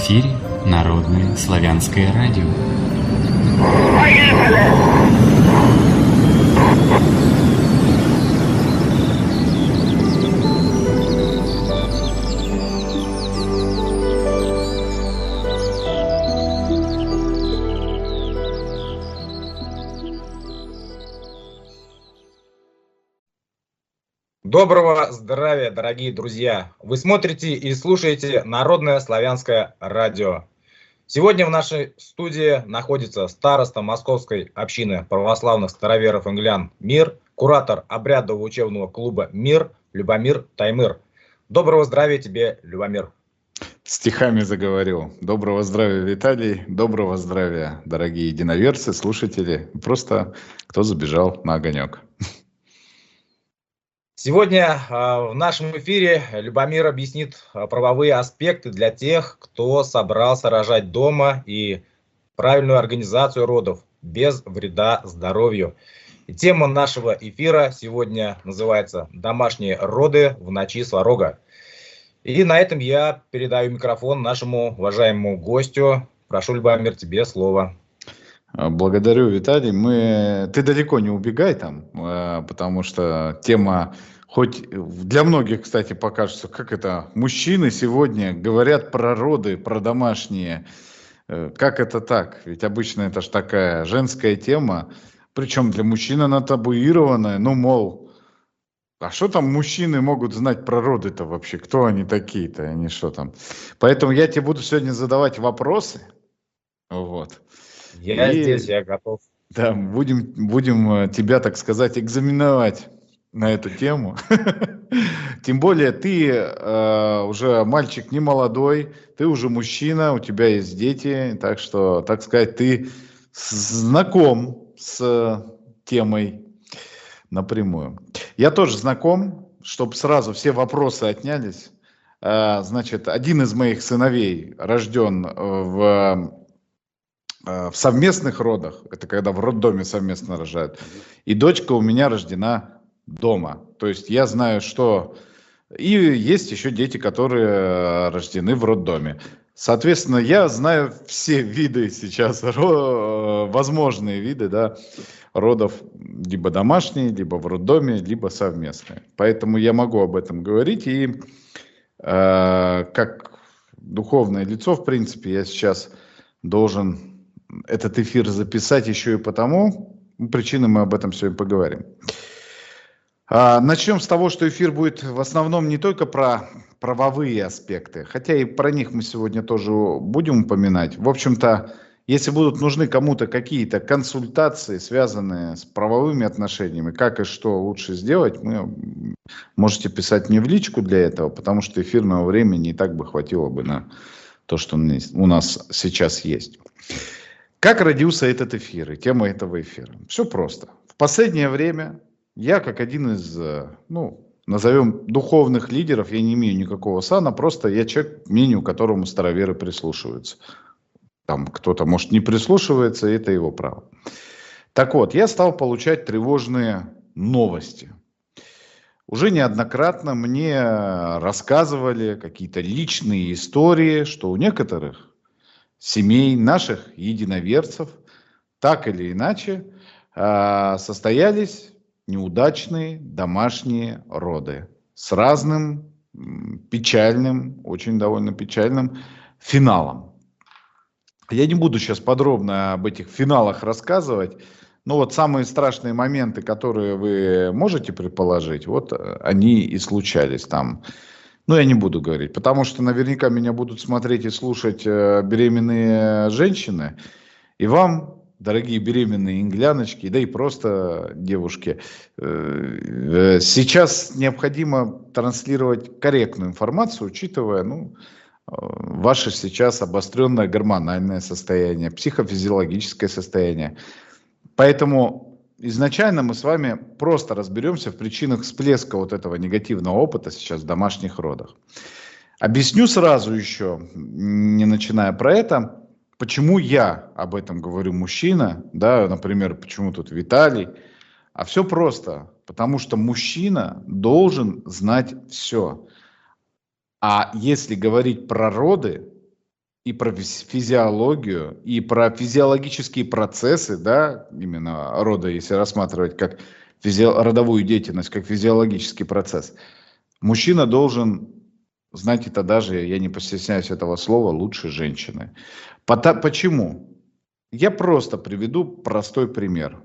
эфире Народное славянское радио. Доброго здравия, дорогие друзья! Вы смотрите и слушаете Народное славянское радио. Сегодня в нашей студии находится староста Московской общины православных староверов-инглян «Мир», куратор обрядового учебного клуба «Мир» Любомир Таймыр. Доброго здравия тебе, Любомир! Стихами заговорил. Доброго здравия, Виталий. Доброго здравия, дорогие единоверцы, слушатели. Просто кто забежал на огонек. Сегодня в нашем эфире Любомир объяснит правовые аспекты для тех, кто собрался рожать дома, и правильную организацию родов без вреда здоровью. И тема нашего эфира сегодня называется «Домашние роды в ночи сварога». И на этом я передаю микрофон нашему уважаемому гостю. Прошу, Любомир, тебе слово. Благодарю, Виталий. Ты далеко не убегай там, потому что тема, хоть для многих, кстати, покажется, как это, мужчины сегодня говорят про роды, про домашние. Как это так? Ведь обычно это ж такая женская тема, причем для мужчин она табуированная, ну, мол, а что там мужчины могут знать про роды-то вообще? Кто они такие-то? Они что там? Поэтому я тебе буду сегодня задавать вопросы. Вот. Здесь, я готов. Да, будем тебя, так сказать, экзаменовать на эту тему. Тем более ты уже мальчик не молодой, ты уже мужчина, у тебя есть дети, так что, так сказать, ты знаком с темой напрямую. Я тоже знаком, чтобы сразу все вопросы отнялись. Значит, один из моих сыновей рожден в совместных родах, это когда в роддоме совместно рожают, и дочка у меня рождена дома. То есть я знаю, что... И есть еще дети, которые рождены в роддоме. Соответственно, я знаю все виды сейчас, возможные виды, да, родов, либо домашние, либо в роддоме, либо совместные. Поэтому я могу об этом говорить. И как духовное лицо, в принципе, я сейчас должен этот эфир записать еще и потому, причины мы об этом сегодня поговорим. Начнем с того, что эфир будет в основном не только про правовые аспекты, хотя и про них мы сегодня тоже будем упоминать. В общем-то, если будут нужны кому-то какие-то консультации, связанные с правовыми отношениями, как и что лучше сделать, вы можете писать мне в личку для этого, потому что эфирного времени и так бы хватило бы на то, что у нас сейчас есть. Как родился этот эфир и тема этого эфира? Все просто. В последнее время я, как один из, назовем, духовных лидеров, я не имею никакого сана, просто я человек, к мнению которому староверы прислушиваются. Там кто-то, может, не прислушивается, это его право. Так вот, я стал получать тревожные новости. Уже неоднократно мне рассказывали какие-то личные истории, что у некоторых семей, наших единоверцев, так или иначе, состоялись неудачные домашние роды с разным печальным, очень довольно печальным финалом. Я не буду сейчас подробно об этих финалах рассказывать, но вот самые страшные моменты, которые вы можете предположить, вот они и случались там. Но я не буду говорить, потому что наверняка меня будут смотреть и слушать беременные женщины. И вам, дорогие беременные ингляночки, да и просто девушки, сейчас необходимо транслировать корректную информацию, учитывая ваше сейчас обостренное гормональное состояние, психофизиологическое состояние. Поэтому изначально мы с вами просто разберемся в причинах всплеска вот этого негативного опыта сейчас в домашних родах. Объясню сразу еще, не начиная про это, почему я об этом говорю мужчина, да, например, почему тут Виталий. А все просто, потому что мужчина должен знать все. А если говорить про роды и про физиологию, и про физиологические процессы, да, именно рода, если рассматривать как родовую деятельность, как физиологический процесс, мужчина должен знать это даже, я не постесняюсь этого слова, лучше женщины. Почему? Я просто приведу простой пример.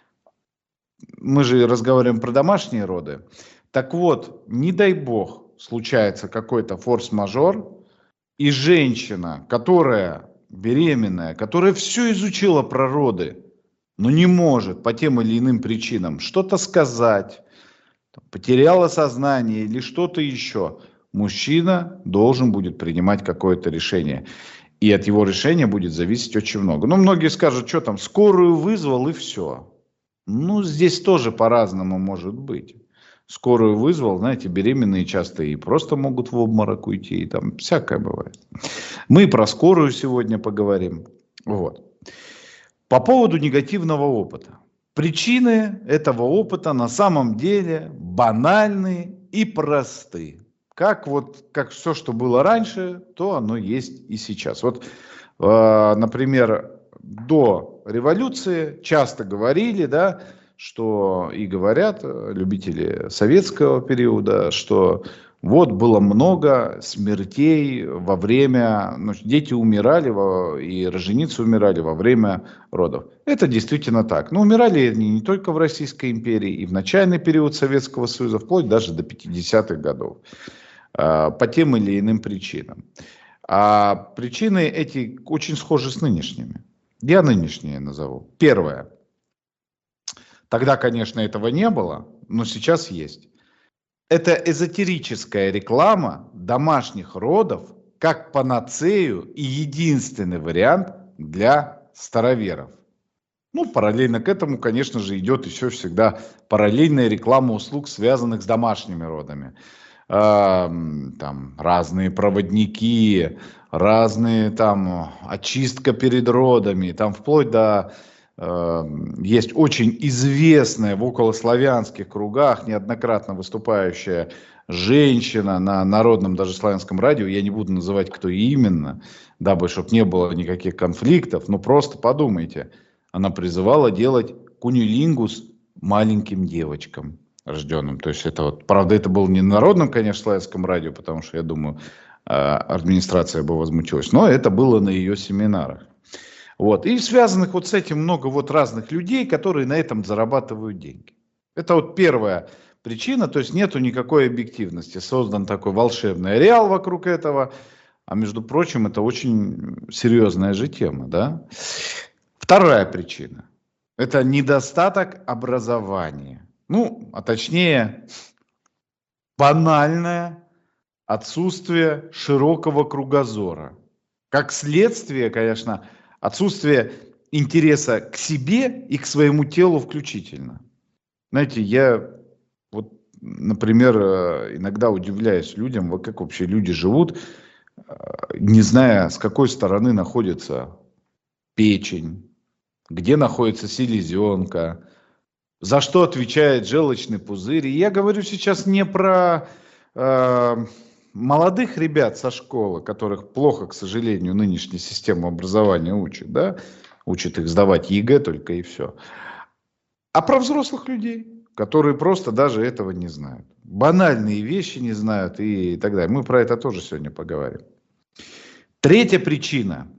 Мы же разговариваем про домашние роды. Так вот, не дай бог, случается какой-то форс-мажор, и женщина, которая беременная, которая все изучила про роды, но не может по тем или иным причинам что-то сказать, потеряла сознание или что-то еще, мужчина должен будет принимать какое-то решение. И от его решения будет зависеть очень много. Ну, многие скажут, что там, скорую вызвал и все. Ну, здесь тоже по-разному может быть. Скорую вызвал, знаете, беременные часто и просто могут в обморок уйти, и там всякое бывает. Мы про скорую сегодня поговорим. Вот. По поводу негативного опыта. Причины этого опыта на самом деле банальны и просты. Как все, что было раньше, то оно есть и сейчас. Вот, например, до революции часто говорили, да, что и говорят любители советского периода, что вот было много смертей во время, дети умирали и роженицы умирали во время родов. Это действительно так. Но умирали они не только в Российской империи, и в начальный период Советского Союза, вплоть даже до 50-х годов. По тем или иным причинам. А причины эти очень схожи с нынешними. Я нынешние назову. Первое. Тогда, конечно, этого не было, но сейчас есть. Это эзотерическая реклама домашних родов как панацею и единственный вариант для староверов. Ну, параллельно к этому, конечно же, идет еще всегда параллельная реклама услуг, связанных с домашними родами. Там разные проводники, разные там очистка перед родами, там вплоть до есть очень известная в околославянских кругах неоднократно выступающая женщина на народном даже славянском радио, я не буду называть, кто именно, дабы чтобы не было никаких конфликтов, но просто подумайте, она призывала делать кунилингус маленьким девочкам рожденным. То есть это вот, правда, это было не на народном, конечно, славянском радио, потому что, я думаю, администрация бы возмутилась, но это было на ее семинарах. Вот. И связанных вот с этим много вот разных людей, которые на этом зарабатывают деньги. Это вот первая причина, то есть нету никакой объективности. Создан такой волшебный ареал вокруг этого, а между прочим, это очень серьезная же тема, да? Вторая причина – это недостаток образования. Ну, а точнее, банальное отсутствие широкого кругозора. Как следствие, конечно, отсутствие интереса к себе и к своему телу включительно. Знаете, я вот, например, иногда удивляюсь людям, вот как вообще люди живут, не зная, с какой стороны находится печень, где находится селезенка, за что отвечает желчный пузырь. И я говорю сейчас не про молодых ребят со школы, которых плохо, к сожалению, нынешняя система образования учит, да? Учит их сдавать ЕГЭ только и все. А про взрослых людей, которые просто даже этого не знают. Банальные вещи не знают и так далее. Мы про это тоже сегодня поговорим. Третья причина.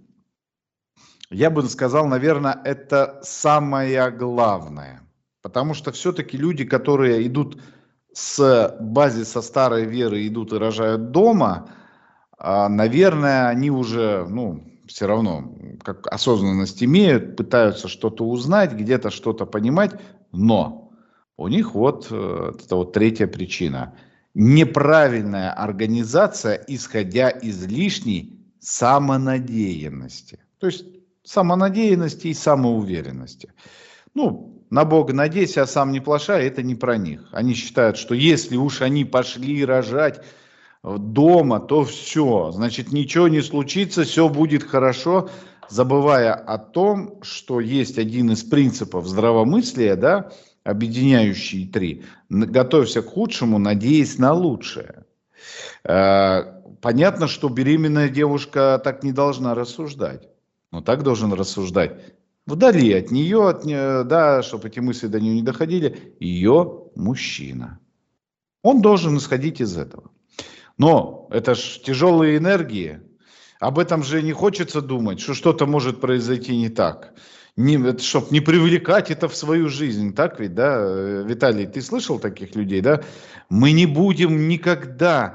Я бы сказал, наверное, это самое главное. Потому что все-таки люди, которые идут с базиса старой веры, идут и рожают дома, наверное, они уже, все равно, как осознанность имеют, пытаются что-то узнать, где-то что-то понимать, но у них это вот третья причина. Неправильная организация, исходя из лишней самонадеянности. То есть самонадеянности и самоуверенности. На Бога надейся, а сам не плашай, это не про них. Они считают, что если уж они пошли рожать дома, то все, значит ничего не случится, все будет хорошо, забывая о том, что есть один из принципов здравомыслия, да, объединяющий три. Готовься к худшему, надеясь на лучшее. Понятно, что беременная девушка так не должна рассуждать. Но так должен рассуждать вдали от нее, да, чтобы эти мысли до нее не доходили, ее мужчина. Он должен исходить из этого. Но это ж тяжелые энергии. Об этом же не хочется думать, что что-то может произойти не так. Чтобы не привлекать это в свою жизнь. Так ведь, да? Виталий, ты слышал таких людей, да? Мы не будем никогда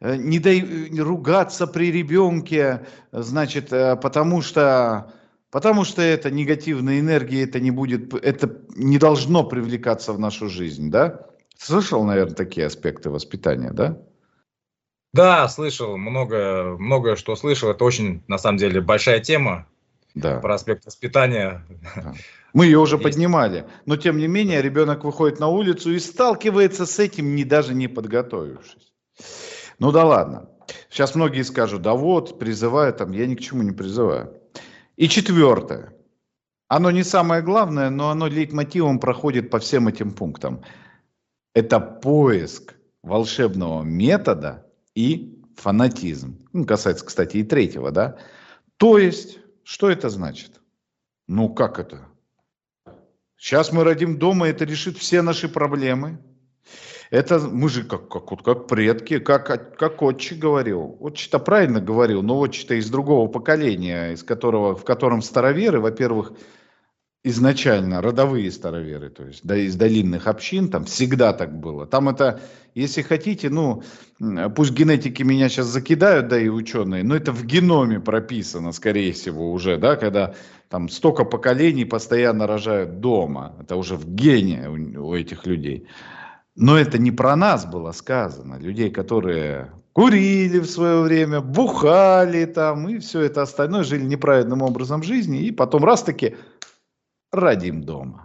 ругаться при ребенке, значит, потому что это негативные энергии, это не должно привлекаться в нашу жизнь, да? Слышал, наверное, такие аспекты воспитания, да? Да, слышал, многое что слышал. Это очень, на самом деле, большая тема, Да. Про аспект воспитания. Да. Мы ее уже поднимали, но тем не менее ребенок выходит на улицу и сталкивается с этим, даже не подготовившись. Ну да ладно. Сейчас многие скажут, да вот, призываю там, я ни к чему не призываю. И четвертое. Оно не самое главное, но оно лейтмотивом проходит по всем этим пунктам. Это поиск волшебного метода и фанатизм. Касается, кстати, и третьего, да. То есть, что это значит? Ну, как это? Сейчас мы родим дома, это решит все наши проблемы. Это мы же как предки, как отче говорил. Отче-то правильно говорил, но отче-то из другого поколения, в котором староверы, во-первых, изначально родовые староверы, то есть из долинных общин, там всегда так было. Там это, если хотите, пусть генетики меня сейчас закидают, да и ученые, но это в геноме прописано, скорее всего, уже, да, когда там столько поколений постоянно рожают дома. Это уже в гене у этих людей. Но это не про нас было сказано. Людей, которые курили в свое время, бухали там и все это остальное, жили неправильным образом жизни, и потом раз-таки родим дома.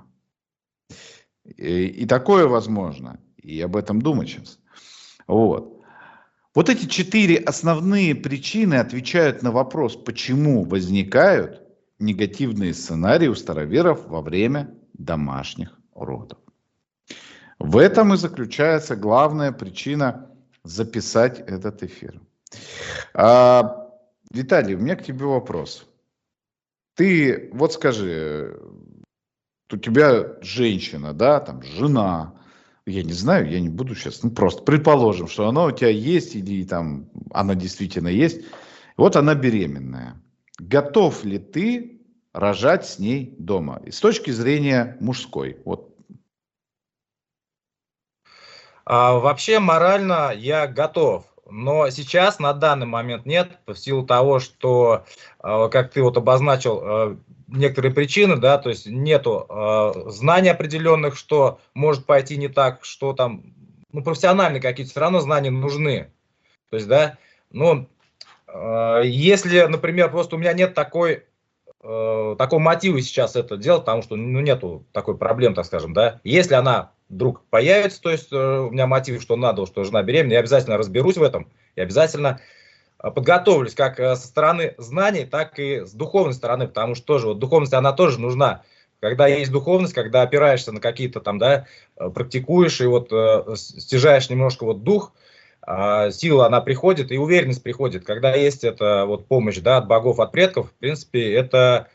И такое возможно. И об этом думать сейчас. Вот эти 4 основные причины отвечают на вопрос, почему возникают негативные сценарии у староверов во время домашних родов. В этом и заключается главная причина записать этот эфир. Виталий, у меня к тебе вопрос. Ты вот скажи, у тебя женщина, да, там жена, я не знаю, я не буду сейчас, просто предположим, что она у тебя есть или там она действительно есть. Вот она беременная. Готов ли ты рожать с ней дома? И с точки зрения мужской. Вот. Вообще морально я готов, но сейчас на данный момент нет, в силу того, что, как ты вот обозначил, некоторые причины, да, то есть нету знаний определенных, что может пойти не так, что там, профессиональные какие-то все равно знания нужны. То есть, да, если, например, просто у меня нет такого мотива сейчас это делать, потому что, нету такой проблемы, так скажем, да, если она вдруг появится, то есть у меня мотив, что надо, что жена беременна, я обязательно разберусь в этом, я обязательно подготовлюсь как со стороны знаний, так и с духовной стороны, потому что тоже духовность, она тоже нужна. Когда есть духовность, когда опираешься на какие-то там, да, практикуешь и стяжаешь немножко дух, сила, она приходит, и уверенность приходит. Когда есть эта помощь, да, от богов, от предков, в принципе, это...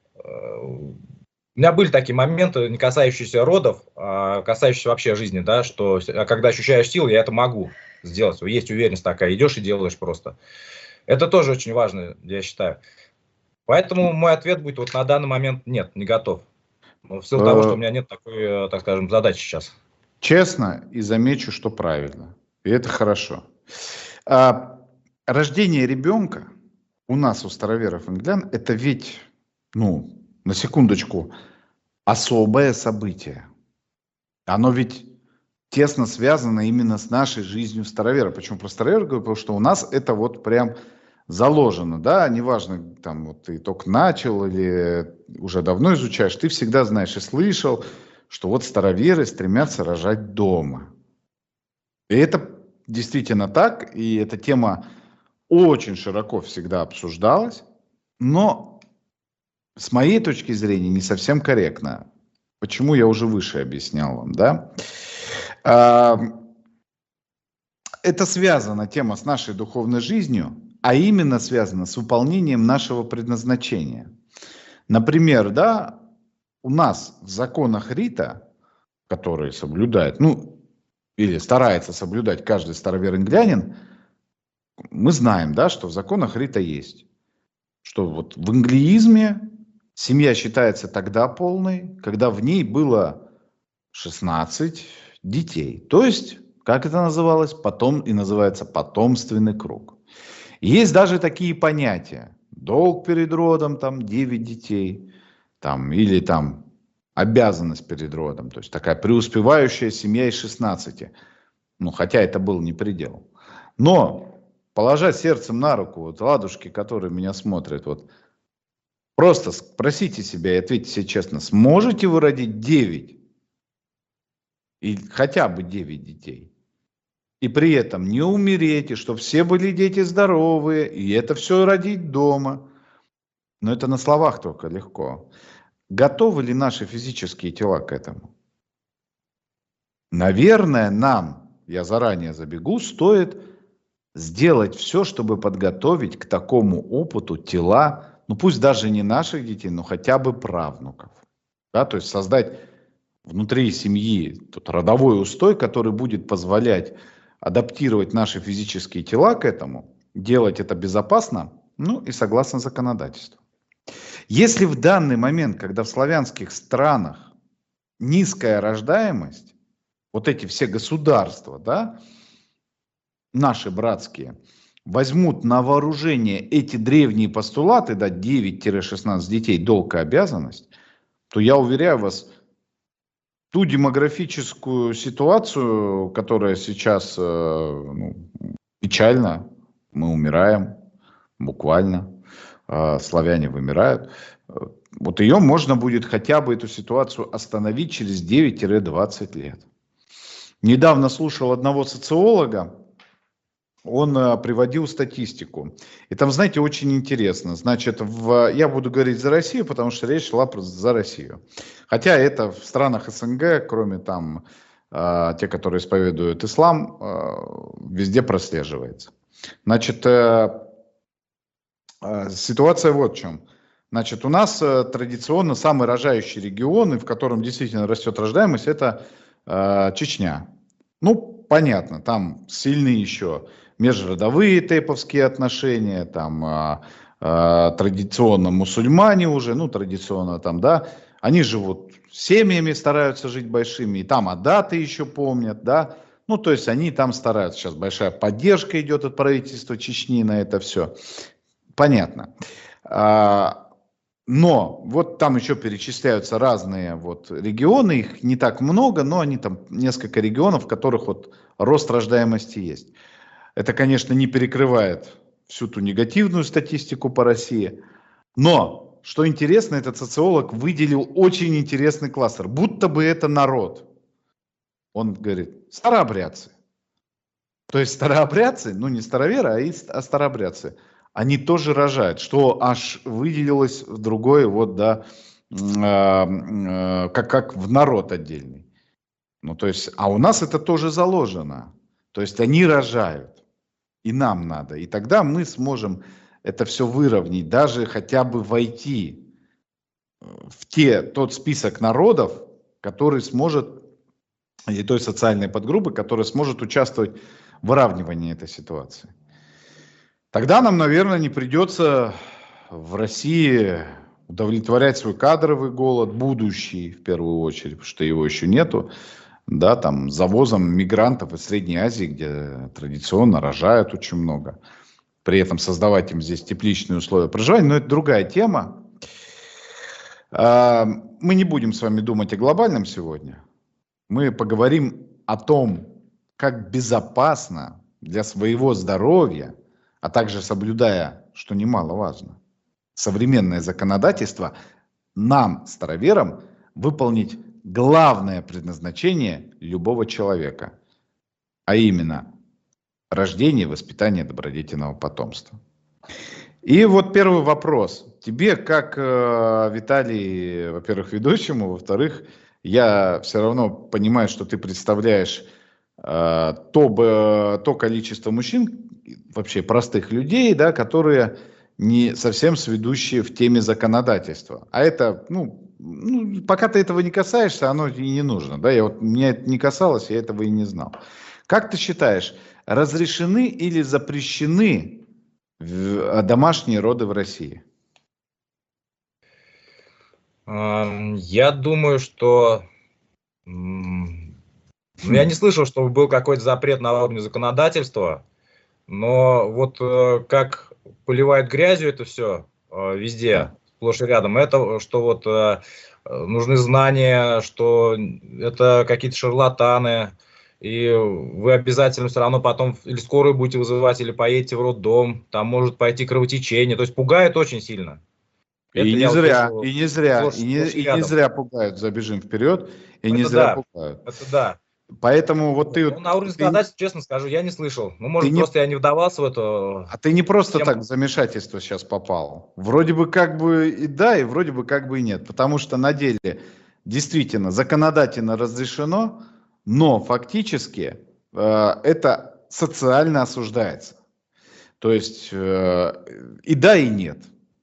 У меня были такие моменты, не касающиеся родов, а касающиеся вообще жизни, да, что когда ощущаешь силу, я это могу сделать. Есть уверенность такая, идешь и делаешь просто. Это тоже очень важно, я считаю. Поэтому мой ответ будет на данный момент нет, не готов. В силу того, что у меня нет такой, так скажем, задачи сейчас. Честно и замечу, что правильно. И это хорошо. Рождение ребенка у нас, у староверов англичан, это ведь, на секундочку, особое событие. Оно ведь тесно связано именно с нашей жизнью старовера. Почему про старовера говорю? Потому что у нас это прям заложено, да, неважно, там ты только начал или уже давно изучаешь, ты всегда знаешь и слышал, что староверы стремятся рожать дома. И это действительно так, и эта тема очень широко всегда обсуждалась, но с моей точки зрения не совсем корректно. Почему я уже выше объяснял вам, да? это связана тема с нашей духовной жизнью, а именно связано с выполнением нашего предназначения. Например, да, у нас в законах рита, которые соблюдает, или старается соблюдать каждый староверин-глянин, мы знаем, да, что в законах рита есть, что вот в англиизме семья считается тогда полной, когда в ней было 16 детей. То есть, как это называлось? Называется потомственный круг. И есть даже такие понятия. Долг перед родом, 9 детей, или обязанность перед родом. То есть такая преуспевающая семья из 16. Хотя это был не предел. Но, положа сердцем на руку, ладушки, которые меня смотрят, просто спросите себя и ответьте себе честно, сможете вы родить 9? И хотя бы 9 детей. И при этом не умереть, и чтобы все были дети здоровые, и это все родить дома. Но это на словах только легко. Готовы ли наши физические тела к этому? Наверное, нам, я заранее забегу, стоит сделать все, чтобы подготовить к такому опыту тела, пусть даже не наших детей, но хотя бы правнуков. Да, то есть создать внутри семьи родовой устой, который будет позволять адаптировать наши физические тела к этому, делать это безопасно, и согласно законодательству. Если в данный момент, когда в славянских странах низкая рождаемость, эти все государства, да, наши братские, возьмут на вооружение эти древние постулаты, 9-16 детей, долг и обязанность, то я уверяю вас, ту демографическую ситуацию, которая сейчас печальна, мы умираем, буквально, славяне вымирают, ее можно будет хотя бы эту ситуацию остановить через 9-20 лет. Недавно слушал одного социолога, он приводил статистику. И там, знаете, очень интересно. Значит, я буду говорить за Россию, потому что речь шла за Россию. Хотя это в странах СНГ, кроме те, которые исповедуют ислам, везде прослеживается. Значит, ситуация вот в чем. Значит, у нас традиционно самый рожающий регион, и в котором действительно растет рождаемость, это Чечня. Понятно, там сильные еще межродовые тейповские отношения, традиционно мусульмане уже, традиционно да, они живут семьями, стараются жить большими, и там адаты еще помнят, да, то есть они там стараются, сейчас большая поддержка идет от правительства Чечни на это все, понятно. Но там еще перечисляются разные регионы, их не так много, но они несколько регионов, в которых рост рождаемости есть. Это, конечно, не перекрывает всю ту негативную статистику по России. Но, что интересно, этот социолог выделил очень интересный кластер, будто бы это народ. Он говорит, старообрядцы. То есть старообрядцы, не староверы, а старообрядцы. Они тоже рожают, что аж выделилось в другое, как в народ отдельный. То есть, а у нас это тоже заложено. То есть они рожают, и нам надо. И тогда мы сможем это все выровнять, даже хотя бы войти в тот список народов, который сможет, или той социальной подгруппы, которая сможет участвовать в выравнивании этой ситуации. Тогда нам, наверное, не придется в России удовлетворять свой кадровый голод, будущий в первую очередь, потому что его еще нету, да, завозом мигрантов из Средней Азии, где традиционно рожают очень много. При этом создавать им здесь тепличные условия проживания, но это другая тема. Мы не будем с вами думать о глобальном сегодня. Мы поговорим о том, как безопасно для своего здоровья, а также соблюдая, что немаловажно, современное законодательство, нам, староверам, выполнить главное предназначение любого человека, а именно рождение и воспитание добродетельного потомства. И первый вопрос. Тебе, как Виталий, во-первых, ведущему, во-вторых, я все равно понимаю, что ты представляешь то количество мужчин, вообще простых людей, да, которые не совсем сведущие в теме законодательства. А это, пока ты этого не касаешься, оно и не нужно. Да? Меня это не касалось, я этого и не знал. Как ты считаешь, разрешены или запрещены домашние роды в России? Я думаю, что... Я не слышал, чтобы был какой-то запрет на уровне законодательства, но вот как поливает грязью это все везде, сплошь и рядом, это что вот нужны знания, что это какие-то шарлатаны, и вы обязательно все равно потом или скорую будете вызывать, или поедете в роддом, там может пойти кровотечение, то есть пугает очень сильно. И не зря, и не зря пугают, забежим вперед, и не зря пугают. Это да. Поэтому вот ты... на уровне законодательства, честно скажу, я не слышал. Ну, может, просто я не вдавался в это. А ты не просто так в замешательство сейчас попал. Вроде бы как бы и да, и вроде бы как бы и нет. Потому что на деле действительно законодательно разрешено, но фактически это социально осуждается. То есть и да, и нет.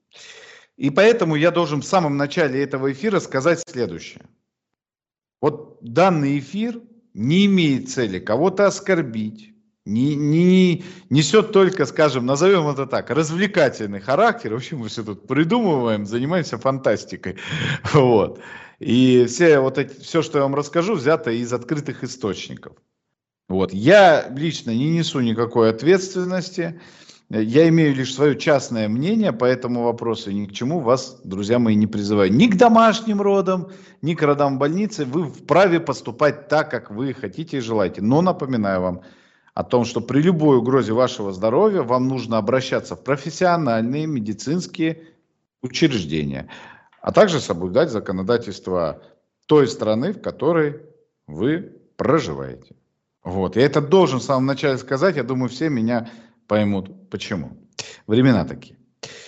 И поэтому я должен в самом начале этого эфира сказать следующее. Вот данный эфир не имеет цели кого-то оскорбить, не несет только, скажем, назовем это так, развлекательный характер. В общем, мы все тут придумываем, занимаемся фантастикой. Вот. И все, что я вам расскажу, взято из открытых источников. Вот. Я лично не несу никакой ответственности. Я имею лишь свое частное мнение по этому вопросу, и ни к чему вас, друзья мои, не призываю. Ни к домашним родам, ни к родам в больнице. Вы вправе поступать так, как вы хотите и желаете. Но напоминаю вам о том, что при любой угрозе вашего здоровья вам нужно обращаться в профессиональные медицинские учреждения, а также соблюдать законодательство той страны, в которой вы проживаете. Вот. Я это должен в самом начале сказать, я думаю, все меня поймут, почему. Времена такие.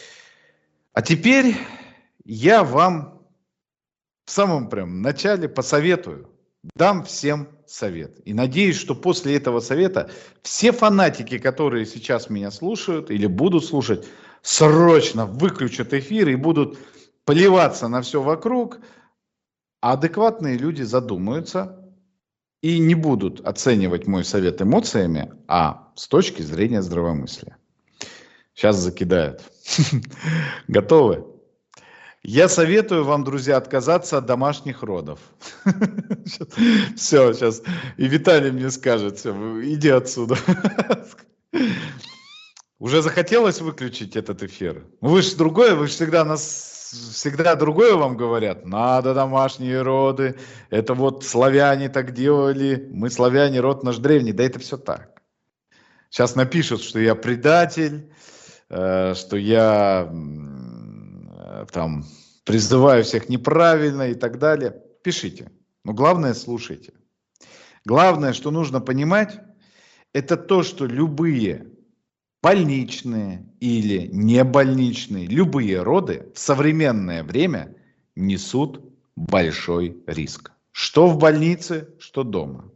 А теперь я вам в самом прям начале посоветую, дам всем совет. И надеюсь, что после этого совета все фанатики, которые сейчас меня слушают или будут слушать, срочно выключат эфир и будут плеваться на все вокруг, а адекватные люди задумаются и не будут оценивать мой совет эмоциями, а с точки зрения здравомыслия. Сейчас закидают. Готовы? Я советую вам, друзья, отказаться от домашних родов. Все, сейчас. И Виталий мне скажет, все, иди отсюда. Уже захотелось выключить этот эфир? Вы же другое, вы же всегда другое вам говорят. Надо домашние роды. Это вот славяне так делали. Мы славяне, род наш древний. Да это все так. Сейчас напишут, что я предатель, что я там призываю всех неправильно и так далее. Пишите. Но главное, слушайте. Главное, что нужно понимать, это то, что любые больничные или небольничные, любые роды в современное время несут большой риск. Что в больнице, что дома.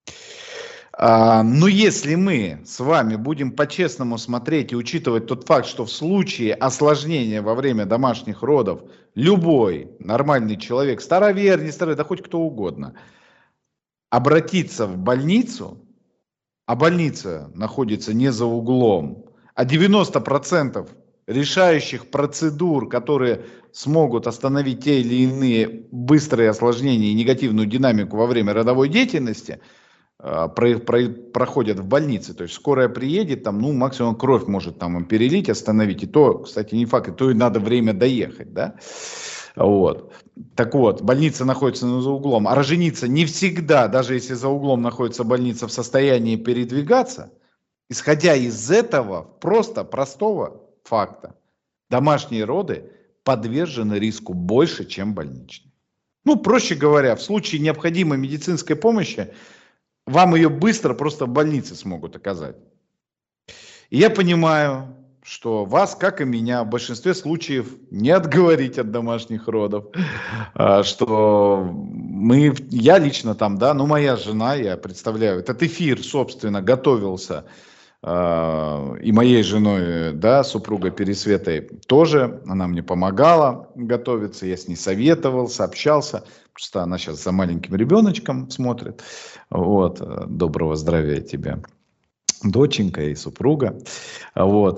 Но если мы с вами будем по-честному смотреть и учитывать тот факт, что в случае осложнения во время домашних родов любой нормальный человек, старовер, не старовер, да хоть кто угодно, обратиться в больницу, а больница находится не за углом, а 90% решающих процедур, которые смогут остановить те или иные быстрые осложнения и негативную динамику во время родовой деятельности, проходят в больнице. То есть скорая приедет, там, максимум кровь может там перелить, остановить. И то, кстати, не факт, и то и надо время доехать, да. Вот. Так вот, больница находится за углом, а роженица не всегда, даже если за углом находится больница, в состоянии передвигаться. Исходя из этого простого факта, домашние роды подвержены риску больше, чем больничные. Проще говоря, в случае необходимой медицинской помощи вам ее быстро просто в больнице смогут оказать. И я понимаю, что вас, как и меня, в большинстве случаев не отговорить от домашних родов, что я лично там, да, ну моя жена, я представляю, этот эфир, собственно, готовился и моей женой, да, супругой Пересветой тоже, она мне помогала готовиться, я с ней советовался, общался, просто она сейчас за маленьким ребеночком смотрит, вот, доброго здравия тебе, доченька и супруга, вот,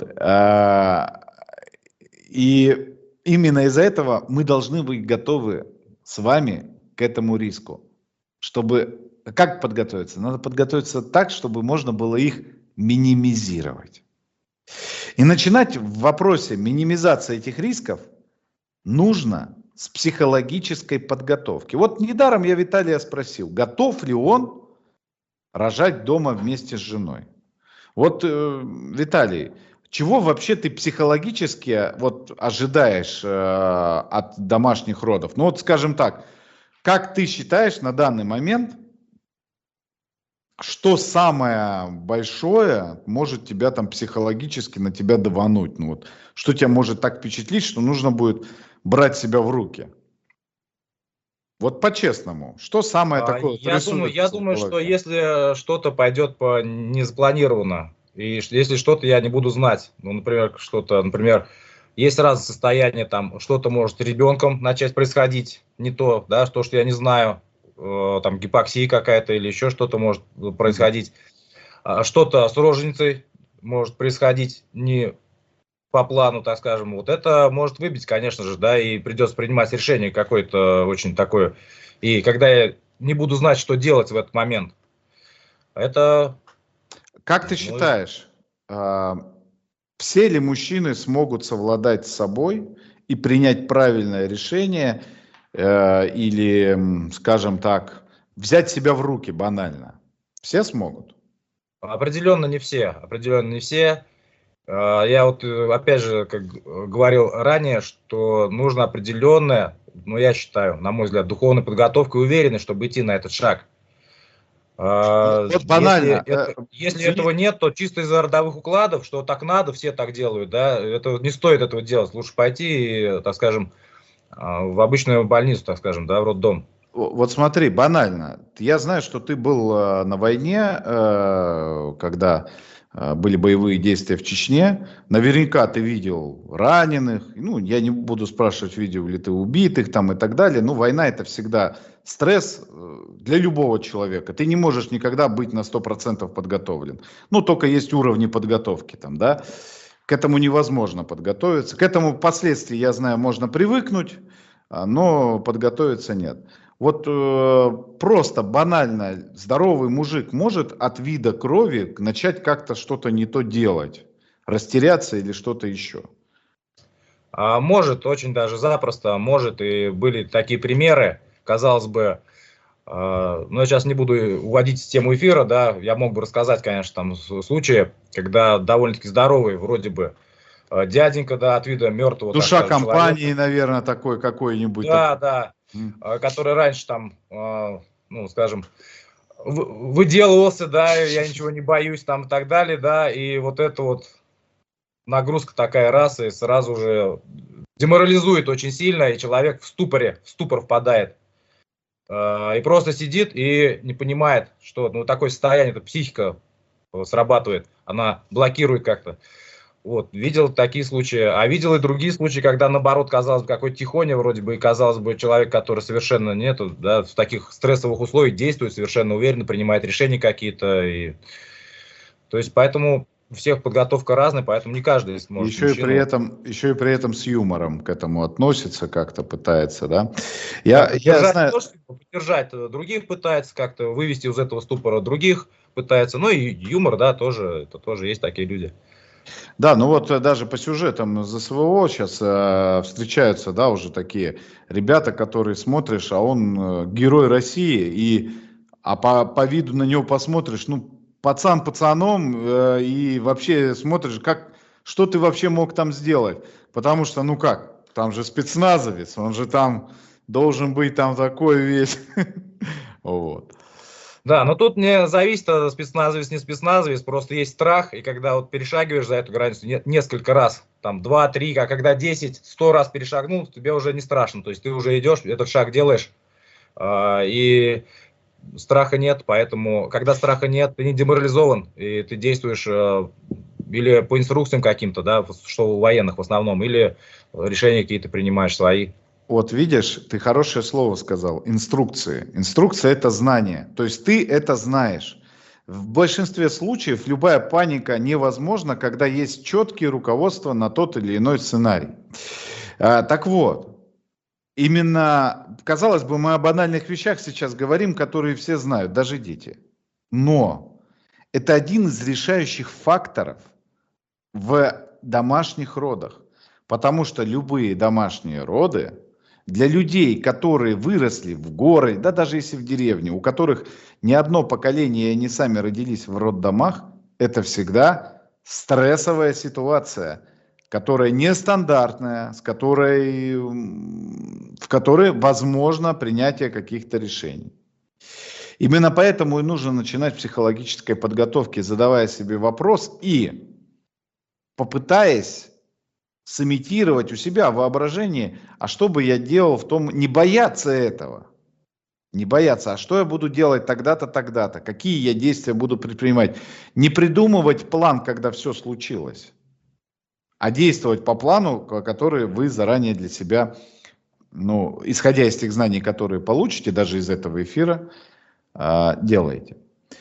и именно из-за этого мы должны быть готовы с вами к этому риску, чтобы, как подготовиться? Надо подготовиться так, чтобы можно было их минимизировать. И начинать в вопросе минимизации этих рисков нужно с психологической подготовки. Вот недаром я Виталия спросил, готов ли он рожать дома вместе с женой. Вот, Виталий, чего вообще ты психологически вот ожидаешь от домашних родов? Ну вот, скажем так, как ты считаешь на данный момент, что самое большое может тебя там психологически на тебя давануть? Ну вот, что тебя может так впечатлить, что нужно будет брать себя в руки? Вот по-честному, что самое такое? Я думаю, что если что-то пойдет по незапланированно, и если что-то я не буду знать, ну, например, есть разные состояния, там что-то может с ребенком начать происходить, не то, да, то, что я не знаю, там гипоксия какая-то или еще что-то может происходить, что-то с роженицей может происходить не по плану, так скажем, вот это может выбить, конечно же, да, и придется принимать решение какое-то очень такое, и когда я не буду знать, что делать в этот момент, это... Как ты считаешь, все ли мужчины смогут совладать с собой и принять правильное решение или, скажем так, взять себя в руки банально? Все смогут? Определенно не все, определенно не все. Я вот, опять же, как говорил ранее, что нужно определенная, ну, я считаю, на мой взгляд, духовная подготовка и уверенность, чтобы идти на этот шаг. Вот банально. Если этого нет, то чисто из-за родовых укладов, что так надо, все так делают, да, это не стоит этого делать. Лучше пойти, так скажем, в обычную больницу, так скажем, да, в роддом. Вот смотри, банально. Я знаю, что ты был на войне, когда были боевые действия в Чечне. Наверняка ты видел раненых. Ну, я не буду спрашивать, видел ли ты убитых там и так далее. Ну, война — это всегда стресс для любого человека. Ты не можешь никогда быть на 100% подготовлен. Ну, только есть уровни подготовки там, да. К этому невозможно подготовиться. К этому впоследствии, я знаю, можно привыкнуть, но подготовиться нет. Вот просто банально здоровый мужик может от вида крови начать как-то что-то не то делать, растеряться или что-то еще? Может, очень даже запросто, может, и были такие примеры, казалось бы, но я сейчас не буду уводить в тему эфира, да, я мог бы рассказать, конечно, там случаи, когда довольно-таки здоровый, вроде бы, дяденька, да, от вида мертвого, Душа так скажем, компании, человека. наверное, такой какой-нибудь. Да, да, который раньше там, ну, скажем, выделывался, да, я ничего не боюсь, там, и так далее, да, и вот эта вот нагрузка такая раз, и сразу же деморализует очень сильно, и человек в ступор впадает. И просто сидит и не понимает, что, ну, такое состояние, это психика срабатывает, она блокирует как-то. Вот, видел такие случаи, а видел и другие случаи, когда, наоборот, казалось бы, какой тихоня вроде бы, и казалось бы, человек, который совершенно нету, да, в таких стрессовых условиях действует совершенно уверенно, принимает решения какие-то, и... то есть, поэтому у всех подготовка разная, поэтому не каждый сможет. Еще и при этом с юмором к этому относится, как-то пытается, да? Я знаю... Поддержать других пытается как-то, вывести из этого ступора других пытается, ну и юмор, да, тоже, это тоже есть такие люди. Да, ну вот даже по сюжетам ЗСВО сейчас встречаются, да, уже такие ребята, которые смотришь, а он герой России, а по виду на него посмотришь, ну, пацан пацаном, и вообще смотришь, что ты вообще мог там сделать, потому что, ну как, там же спецназовец, он же там должен быть там такой весь, вот. Да, но тут не зависит от спецназовец, не спецназовец, просто есть страх, и когда вот перешагиваешь за эту границу несколько раз, там 2-3, а когда 10-100 раз перешагнул, тебе уже не страшно, то есть ты уже идешь, этот шаг делаешь, и страха нет, поэтому, когда страха нет, ты не деморализован, и ты действуешь или по инструкциям каким-то, да, что у военных в основном, или решения какие-то принимаешь свои. Вот видишь, ты хорошее слово сказал. Инструкции. Инструкция – это знание. То есть ты это знаешь. В большинстве случаев любая паника невозможна, когда есть четкие руководства на тот или иной сценарий. Так вот, именно, казалось бы, мы о банальных вещах сейчас говорим, которые все знают, даже дети. Но это один из решающих факторов в домашних родах. Потому что любые домашние роды для людей, которые выросли в городе, да даже если в деревне, у которых не одно поколение, и они сами родились в роддомах, это всегда стрессовая ситуация, которая нестандартная, в которой возможно принятие каких-то решений. Именно поэтому и нужно начинать психологической подготовки, задавая себе вопрос и попытаясь сымитировать у себя в воображении, а что бы я делал в том, не бояться этого, не бояться, а что я буду делать тогда-то, тогда-то, какие я действия буду предпринимать, не придумывать план, когда все случилось, а действовать по плану, который вы заранее для себя, ну, исходя из тех знаний, которые получите, даже из этого эфира, делаете.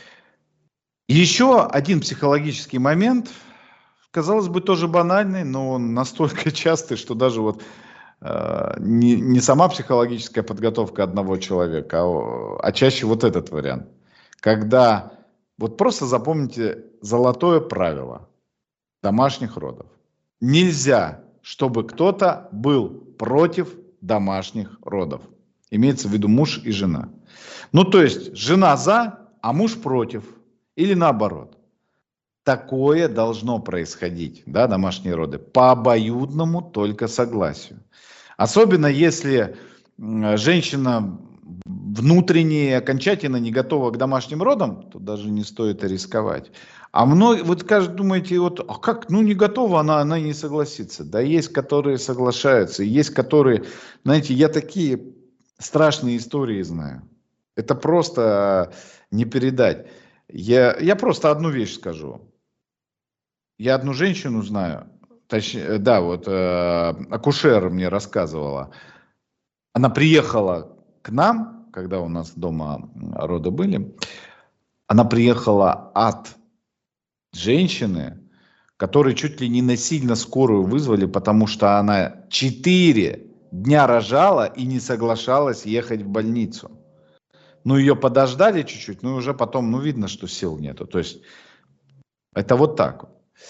Еще один психологический момент, казалось бы, тоже банальный, но он настолько частый, что даже вот не сама психологическая подготовка одного человека, а чаще вот этот вариант. Когда, вот просто запомните золотое правило домашних родов. Нельзя, чтобы кто-то был против домашних родов. Имеется в виду муж и жена. Ну, то есть, жена за, а муж против. Или наоборот. Такое должно происходить, да, домашние роды, по обоюдному только согласию. Особенно если женщина внутренне окончательно не готова к домашним родам, то даже не стоит рисковать. А вот думаете, вот, а как, ну не готова она не согласится. Да есть, которые соглашаются, есть, которые, знаете, я такие страшные истории знаю. Это просто не передать. Я просто одну вещь скажу. Я одну женщину знаю, точнее, да, вот акушер мне рассказывала. Она приехала к нам, когда у нас дома роды были. Она приехала от женщины, которой чуть ли не насильно скорую вызвали, потому что она 4 дня рожала и не соглашалась ехать в больницу. Ну, ее подождали чуть-чуть, но уже потом, ну, видно, что сил нету. То есть, это вот так вот.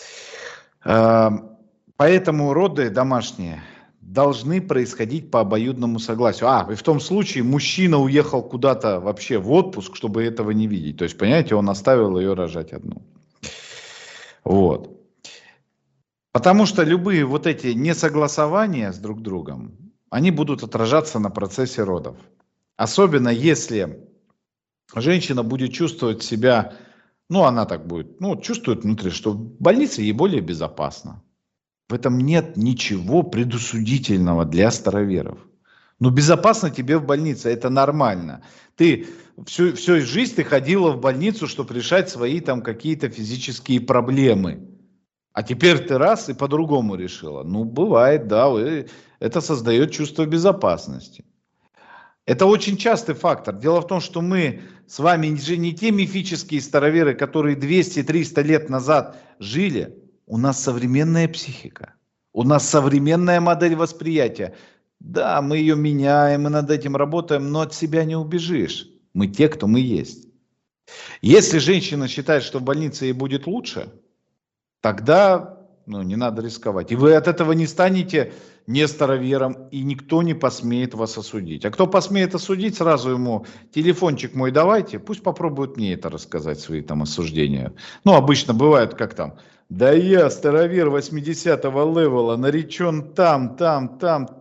Поэтому роды домашние должны происходить по обоюдному согласию. И в том случае мужчина уехал куда-то вообще в отпуск, чтобы этого не видеть. То есть, понимаете, он оставил ее рожать одну. Вот. Потому что любые вот эти несогласования с друг другом, они будут отражаться на процессе родов. Особенно если женщина будет чувствовать себя, ну она так будет, ну чувствует внутри, что в больнице ей более безопасно. В этом нет ничего предусудительного для староверов. Ну безопасно тебе в больнице, это нормально. Ты всю жизнь ты ходила в больницу, чтобы решать свои там какие-то физические проблемы. А теперь ты раз и по-другому решила. Ну бывает, да, это создает чувство безопасности. Это очень частый фактор. Дело в том, что мы с вами же не те мифические староверы, которые 200-300 лет назад жили. У нас современная психика. У нас современная модель восприятия. Да, мы ее меняем, мы над этим работаем, но от себя не убежишь. Мы те, кто мы есть. Если женщина считает, что в больнице ей будет лучше, тогда не надо рисковать. И вы от этого не станете не старовером, и никто не посмеет вас осудить. А кто посмеет осудить, сразу ему телефончик мой давайте, пусть попробует мне это рассказать, свои там осуждения. Ну, обычно бывает, как там, да я старовер 80-го левела, наречен там,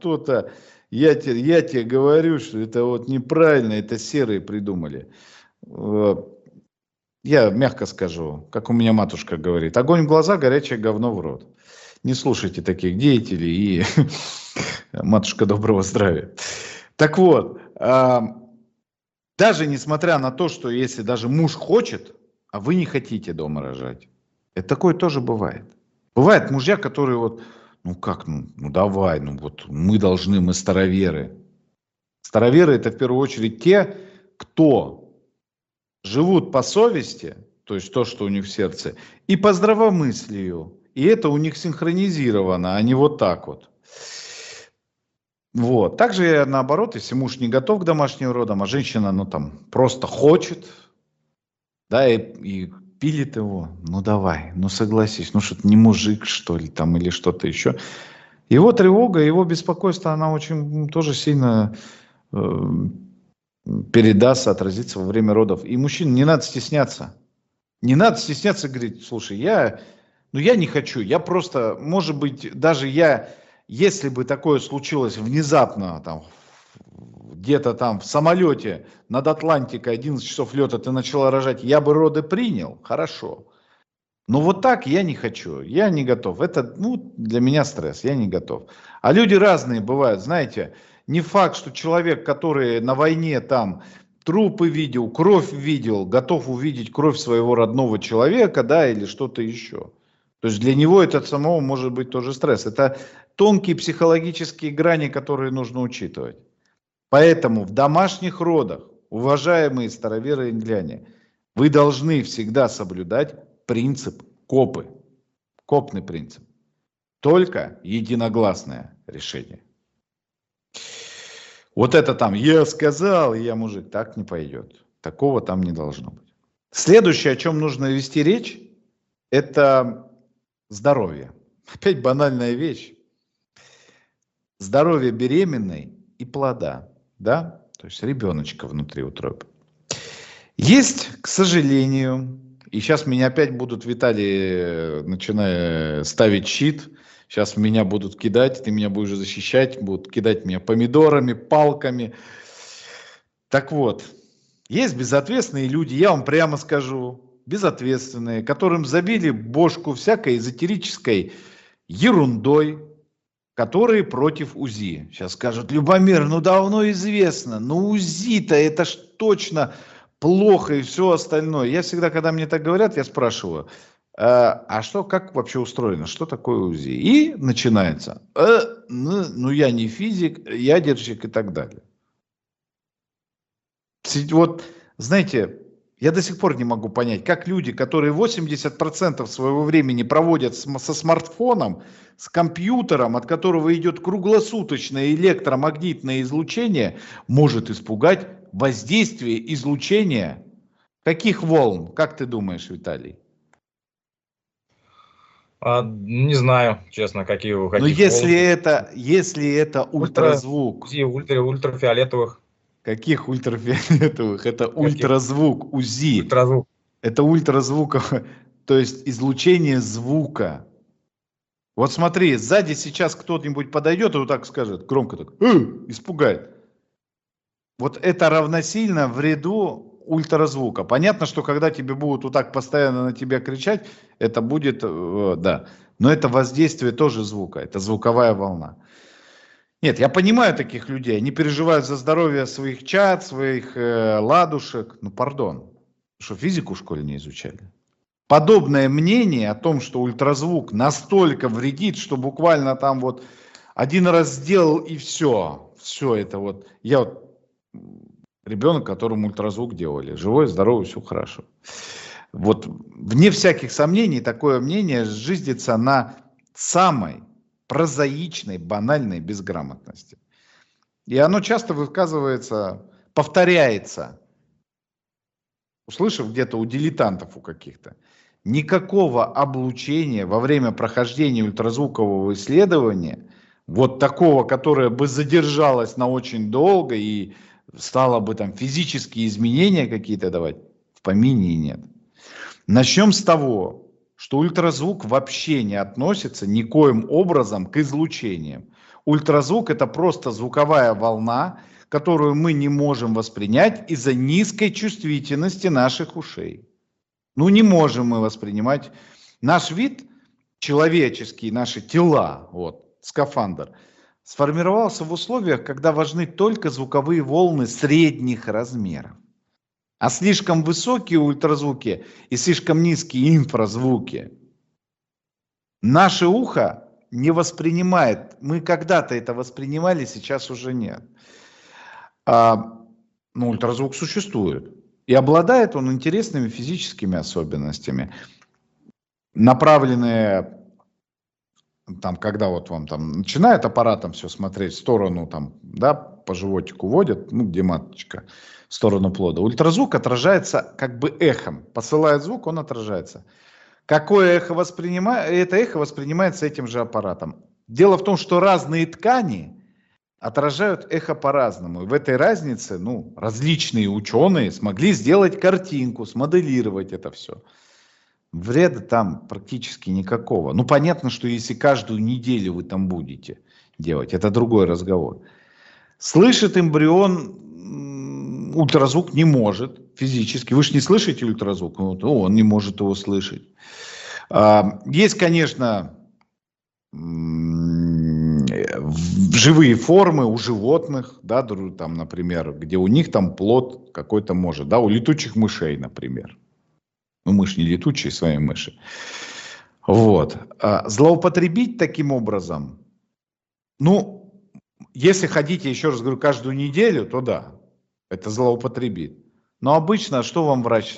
то-то. Я тебе говорю, что это вот неправильно, это серые придумали. я мягко скажу, как у меня матушка говорит, огонь в глаза, горячее говно в рот. Не слушайте таких деятелей и матушка доброго здравия. Так вот, даже несмотря на то, что если даже муж хочет, а вы не хотите дома рожать, это такое тоже бывает. Бывают мужья, которые вот, ну как, ну давай, ну вот мы должны, мы староверы. Староверы это в первую очередь те, кто живут по совести, то есть то, что у них в сердце, и по здравомыслию. И это у них синхронизировано, а не вот так вот. Вот. Также наоборот, если муж не готов к домашним родам, а женщина, ну там, просто хочет, да, и пилит его, ну давай, ну согласись, ну что-то не мужик, что ли, там, или что-то еще. Его тревога, его беспокойство, она очень тоже сильно передастся, отразится во время родов. И мужчин не надо стесняться. Не надо стесняться говорить, слушай, я не хочу, я просто, может быть, даже если бы такое случилось внезапно, там, где-то там в самолете над Атлантикой 11 часов лета ты начала рожать, я бы роды принял, хорошо. Но вот так я не хочу, я не готов. Это, для меня стресс, я не готов. А люди разные бывают, знаете, не факт, что человек, который на войне там трупы видел, кровь видел, готов увидеть кровь своего родного человека, да, или что-то еще. То есть для него это самого может быть тоже стресс. Это тонкие психологические грани, которые нужно учитывать. Поэтому в домашних родах, уважаемые староверы и ингляне, вы должны всегда соблюдать принцип копы. Копный принцип. Только единогласное решение. Вот это там, я сказал, я мужик, так не пойдет. Такого там не должно быть. Следующее, о чем нужно вести речь, это здоровье. Опять банальная вещь. Здоровье беременной и плода. Да? То есть ребеночка внутри утробы. Есть, к сожалению, и сейчас меня опять будут, Виталий, начиная ставить щит. Сейчас меня будут кидать, ты меня будешь защищать, будут кидать меня помидорами, палками. Так вот, есть безответственные люди, я вам прямо скажу, безответственные, которым забили бошку всякой эзотерической ерундой, которые против УЗИ. Сейчас скажут, Любомир, давно известно, УЗИ-то это ж точно плохо и все остальное. Я всегда, когда мне так говорят, я спрашиваю, а что, как вообще устроено, что такое УЗИ? И начинается, я не физик, ядерщик и так далее. Вот, знаете, я до сих пор не могу понять, как люди, которые 80% своего времени проводят со смартфоном, с компьютером, от которого идет круглосуточное электромагнитное излучение, может испугать воздействие излучения. Каких волн? Как ты думаешь, Виталий? Не знаю, честно, каких волн. Но если это ультразвук. Ультрафиолетовых. Каких ультрафиолетовых? Это ультразвук, УЗИ. Ультразвук. Это ультразвук, то есть излучение звука. Вот смотри, сзади сейчас кто-нибудь подойдет и вот так скажет, громко так, испугает. Вот это равносильно вреду ультразвука. Понятно, что когда тебе будут вот так постоянно на тебя кричать, это будет, да. Но это воздействие тоже звука, это звуковая волна. Нет, я понимаю таких людей, они переживают за здоровье своих чад, своих ладушек. Пардон, что физику в школе не изучали? Подобное мнение о том, что ультразвук настолько вредит, что буквально там вот один раз сделал и все это вот. Я вот ребенок, которому ультразвук делали, живой, здоровый, все хорошо. Вот вне всяких сомнений такое мнение зиждется на самой прозаичной, банальной безграмотности. И оно часто высказывается, повторяется, услышав где-то у дилетантов у каких-то. Никакого облучения во время прохождения ультразвукового исследования, вот такого, которое бы задержалось на очень долго и стало бы там физические изменения какие-то давать, в помине нет. Начнем с того, что ультразвук вообще не относится никоим образом к излучениям. Ультразвук это просто звуковая волна, которую мы не можем воспринять из-за низкой чувствительности наших ушей. Ну, не можем мы воспринимать. Наш вид человеческий, наши тела, вот, скафандр, сформировался в условиях, когда важны только звуковые волны средних размеров. А слишком высокие ультразвуки и слишком низкие инфразвуки наше ухо не воспринимает. Мы когда-то это воспринимали, сейчас уже нет. Но ультразвук существует. И обладает он интересными физическими особенностями, направленные, там, когда вот вам там начинает аппаратом все смотреть в сторону, там, да, по животику водят, ну, где маточка, в сторону плода. Ультразвук отражается как бы эхом. Посылает звук, он отражается. Какое эхо воспринимает? Это эхо воспринимается этим же аппаратом. Дело в том, что разные ткани отражают эхо по-разному. И в этой разнице, ну, различные ученые смогли сделать картинку, смоделировать это все. Вреда там практически никакого. Ну, понятно, что если каждую неделю вы там будете делать, это другой разговор. Слышит эмбрион, ультразвук не может физически. Вы же не слышите ультразвук, ну, он не может его слышать. Есть, конечно, живые формы у животных, да, там, например, где у них там плод какой-то может, да, у летучих мышей, например. Ну, мышь не летучие, свои мыши. Вот. Злоупотребить таким образом, ну, если хотите, еще раз говорю, каждую неделю, то да, это злоупотребит. Но обычно, что вам врач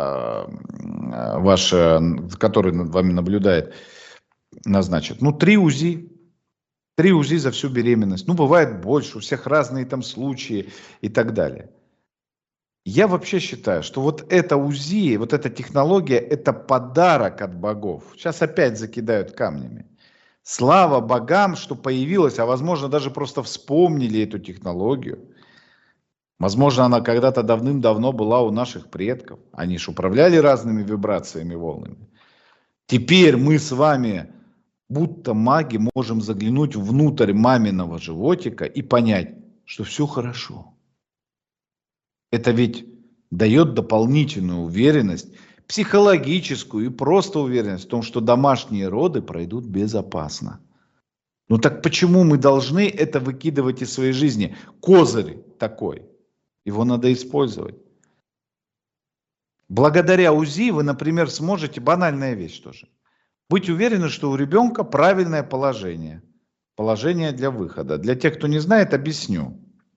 ваш, который над вами наблюдает, назначит? Ну, 3 УЗИ. 3 УЗИ за всю беременность. Ну, бывает больше, у всех разные там случаи и так далее. Я вообще считаю, что вот это УЗИ, вот эта технология, это подарок от богов. Сейчас опять закидают камнями. Слава богам, что появилась, а возможно даже просто вспомнили эту технологию. Возможно, она когда-то давным-давно была у наших предков. Они же управляли разными вибрациями, волнами. Теперь мы с вами, будто маги, можем заглянуть внутрь маминого животика и понять, что все хорошо. Это ведь дает дополнительную уверенность, психологическую и просто уверенность в том, что домашние роды пройдут безопасно. Ну так почему мы должны это выкидывать из своей жизни? Козырь такой. Его надо использовать. Благодаря УЗИ вы, например, сможете, банальная вещь тоже, быть уверены, что у ребенка правильное положение. Положение для выхода. Для тех, кто не знает, объясню.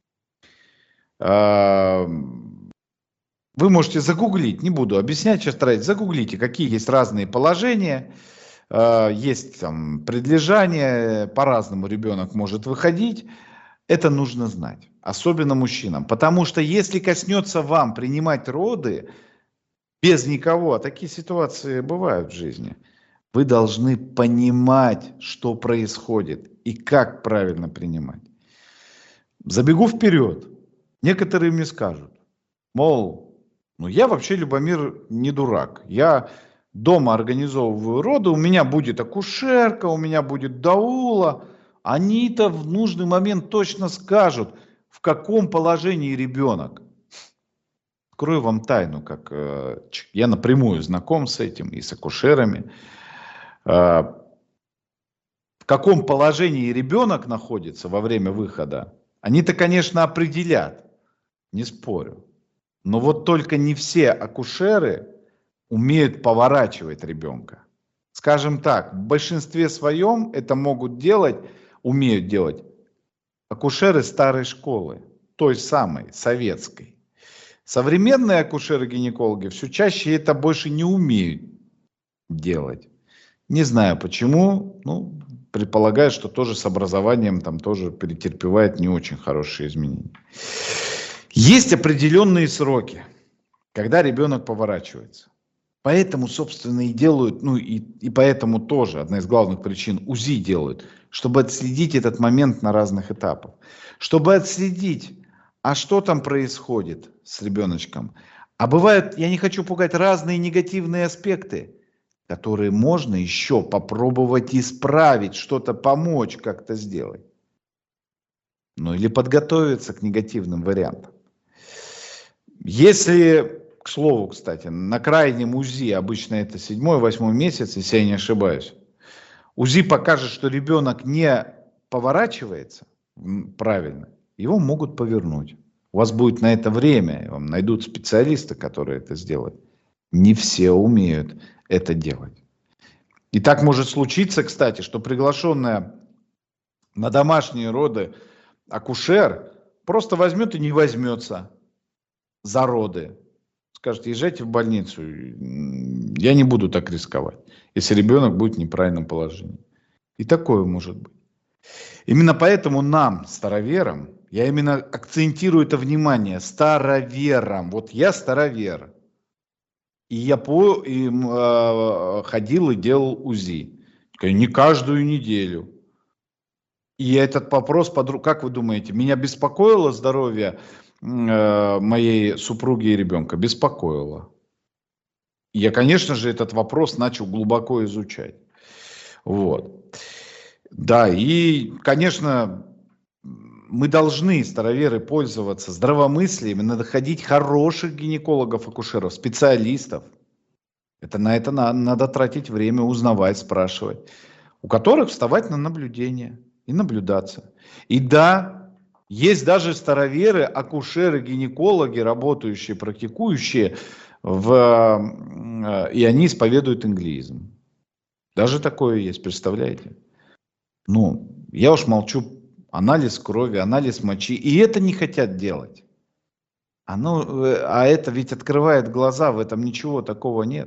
Вы можете загуглить, не буду объяснять, сейчас тратить, загуглите, какие есть разные положения. Есть там предлежание, по-разному ребенок может выходить. Это нужно знать, особенно мужчинам. Потому что если коснется вам принимать роды без никого, а такие ситуации бывают в жизни, вы должны понимать, что происходит и как правильно принимать. Забегу вперед. Некоторые мне скажут, мол, ну я вообще, Любомир, не дурак. Я дома организовываю роды, у меня будет акушерка, у меня будет даула. Они-то в нужный момент точно скажут, в каком положении ребенок. Открою вам тайну, как я напрямую знаком с этим и с акушерами. В каком положении ребенок находится во время выхода, они-то, конечно, определят, не спорю. Но вот только не все акушеры умеют поворачивать ребенка. Скажем так, в большинстве своем это могут делать, умеют делать акушеры старой школы, той самой, советской. Современные акушеры-гинекологи все чаще это больше не умеют делать. Не знаю почему, ну, предполагаю, что тоже с образованием там тоже претерпевает не очень хорошие изменения. Есть определенные сроки, когда ребенок поворачивается. Поэтому, собственно, и делают, ну и поэтому тоже одна из главных причин УЗИ делают, чтобы отследить этот момент на разных этапах. Чтобы отследить, а что там происходит с ребеночком. А бывают, я не хочу пугать, разные негативные аспекты, которые можно еще попробовать исправить, что-то помочь, как-то сделать. Ну или подготовиться к негативным вариантам. Если, к слову, кстати, на крайнем УЗИ, обычно это 7-8 месяц, если я не ошибаюсь, УЗИ покажет, что ребенок не поворачивается правильно, его могут повернуть. У вас будет на это время, вам найдут специалисты, которые это сделают. Не все умеют это делать. И так может случиться, кстати, что приглашенная на домашние роды акушер просто возьмет и не возьмется за роды. Скажет, езжайте в больницу, я не буду так рисковать, если ребенок будет в неправильном положении. И такое может быть. Именно поэтому нам, староверам, я именно акцентирую это внимание, староверам. Вот я старовер. И я ходил и делал УЗИ. Не каждую неделю. И этот вопрос, как вы думаете, меня беспокоило здоровье моей супруги и ребенка? Беспокоило. И я, конечно же, этот вопрос начал глубоко изучать. Вот. Да, и, конечно, мы должны, староверы, пользоваться здравомыслием и находить хороших гинекологов, акушеров, специалистов. На это надо тратить время, узнавать, спрашивать. У которых вставать на наблюдение и наблюдаться. И да, есть даже староверы, акушеры, гинекологи, работающие, практикующие, и они исповедуют инглизм. Даже такое есть, представляете? Ну, я уж молчу, анализ крови, анализ мочи. И это не хотят делать. А это ведь открывает глаза, в этом ничего такого нет.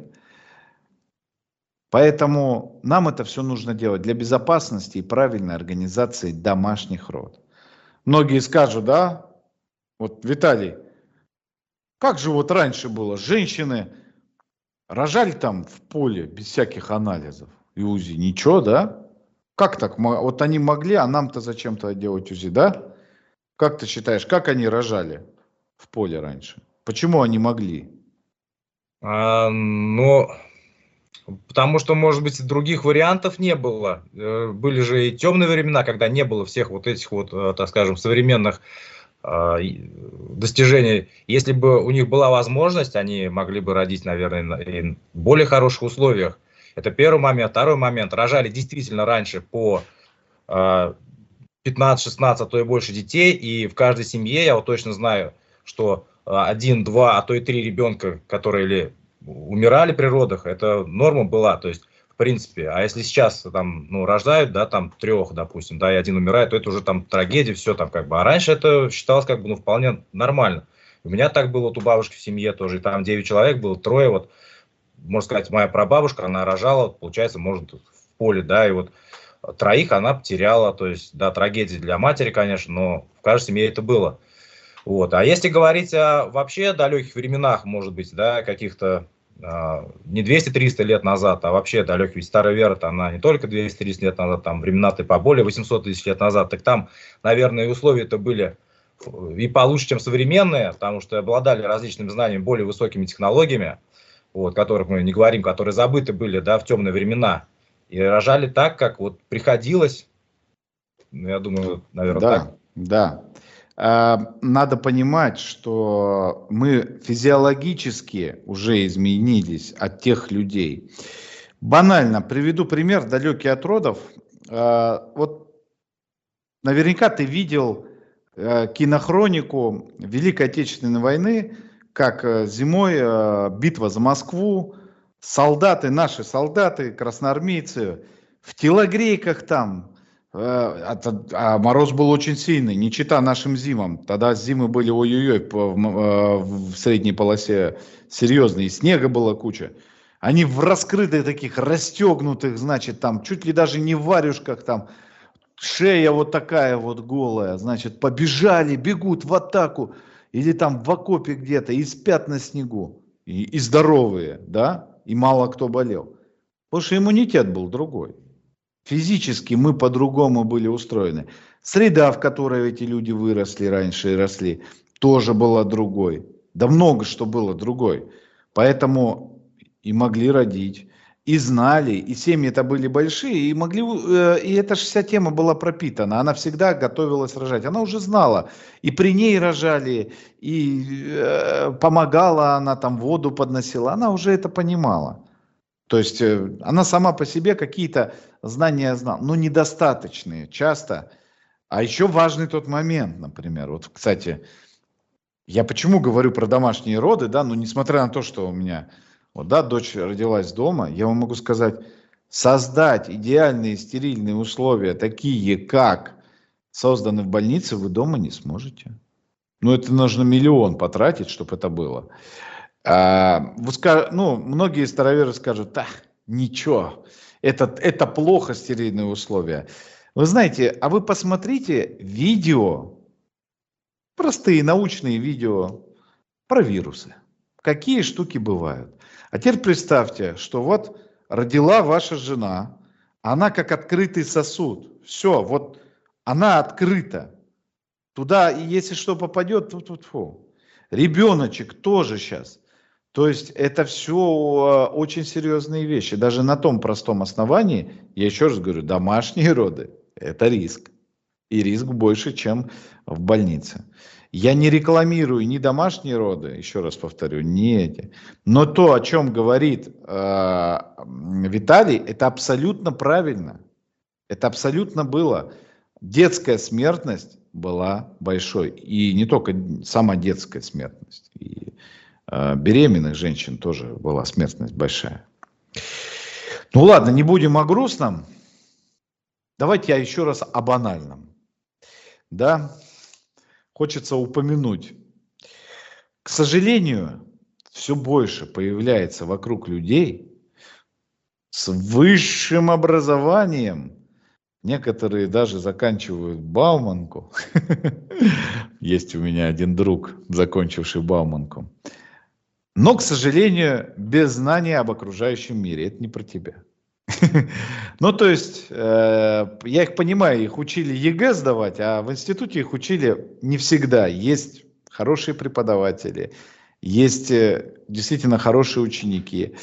Поэтому нам это все нужно делать для безопасности и правильной организации домашних родов. Многие скажут, да, вот, Виталий, как же вот раньше было? Женщины рожали там в поле без всяких анализов и УЗИ. Ничего, да? Как так? Вот они могли, а нам-то зачем-то делать УЗИ, да? Как ты считаешь, как они рожали в поле раньше? Почему они могли? Ну, потому что, может быть, других вариантов не было. Были же и темные времена, когда не было всех вот этих вот, так скажем, современных достижений. Если бы у них была возможность, они могли бы родить, наверное, в более хороших условиях. Это первый момент. Второй момент. Рожали действительно раньше по 15-16, а то и больше детей. И в каждой семье, я вот точно знаю, что 1, 2, а то и 3 ребенка, которые умирали при родах, это норма была. То есть, в принципе, а если сейчас там, ну, рождают, да, там 3, допустим, да, и 1 умирает, то это уже там трагедия, все там как бы. А раньше это считалось как бы, ну, вполне нормально. У меня так было, вот у бабушки в семье тоже, и там 9 человек было, 3, вот, можно сказать, моя прабабушка, она рожала, получается, может, в поле, да, и вот 3 она потеряла, то есть, да, трагедия для матери, конечно, но в каждой семье это было. Вот. А если говорить о вообще далеких временах, может быть, да, каких-то не 200-300 лет назад, а вообще далеких, ведь старая вера-то, она не только 200-300 лет назад, там времена-то поболее, 800 тысяч лет назад, так там, наверное, условия-то были и получше, чем современные, потому что обладали различными знаниями, более высокими технологиями, вот, которых мы не говорим, которые забыты были, да, в темные времена, и рожали так, как вот приходилось, я думаю, наверное, да, так. Да. Надо понимать, что мы физиологически уже изменились от тех людей. Банально приведу пример, далекий от родов. Вот наверняка ты видел кинохронику Великой Отечественной войны, как зимой битва за Москву, солдаты, наши солдаты, красноармейцы в телогрейках там, а мороз был очень сильный, не чета нашим зимам. Тогда зимы были ой-ой-ой в средней полосе серьезные, снега была куча. Они в раскрытых таких, расстегнутых, значит, там, чуть ли даже не в варежках, там, шея вот такая вот голая, значит, побежали, бегут в атаку, или там в окопе где-то, и спят на снегу, и здоровые, да, и мало кто болел. Потому что иммунитет был другой. Физически мы по-другому были устроены. Среда, в которой эти люди выросли раньше и росли, тоже была другой. Да много что было другой. Поэтому и могли родить, и знали, и семьи-то были большие, и могли, и эта же вся тема была пропитана. Она всегда готовилась рожать. Она уже знала, и при ней рожали, и помогала она, там воду подносила. Она уже это понимала. То есть она сама по себе какие-то знания знала, но недостаточные часто. А еще важный тот момент, например, вот, кстати, я почему говорю про домашние роды, да, ну, несмотря на то, что у меня, вот, да, дочь родилась дома, я вам могу сказать, создать идеальные стерильные условия, такие, как созданы в больнице, вы дома не сможете. Ну, это нужно миллион потратить, чтобы это было. Ну, многие староверы скажут, ничего, это плохо стерильные условия. Вы знаете, а вы посмотрите видео, простые научные видео про вирусы. Какие штуки бывают. А теперь представьте, что вот родила ваша жена, она как открытый сосуд. Все, вот она открыта. Туда, если что попадет, фу. Ребеночек тоже сейчас. То есть это все очень серьезные вещи. Даже на том простом основании, я еще раз говорю, домашние роды – это риск. И риск больше, чем в больнице. Я не рекламирую ни домашние роды, еще раз повторю, ни эти. Но то, о чем говорит Виталий, это абсолютно правильно. Это абсолютно было. Детская смертность была большой. И не только сама детская смертность. И беременных женщин тоже была смертность большая. Ну ладно, не будем о грустном. Давайте я еще раз о банальном. Да, хочется упомянуть. К сожалению, все больше появляется вокруг людей с высшим образованием. Некоторые даже заканчивают Бауманку. Есть у меня один друг, закончивший Бауманку. Но, к сожалению, без знания об окружающем мире. Это не про тебя. Ну, то есть, я их понимаю, их учили ЕГЭ сдавать, а в институте их учили не всегда. Есть хорошие преподаватели, есть действительно хорошие ученики,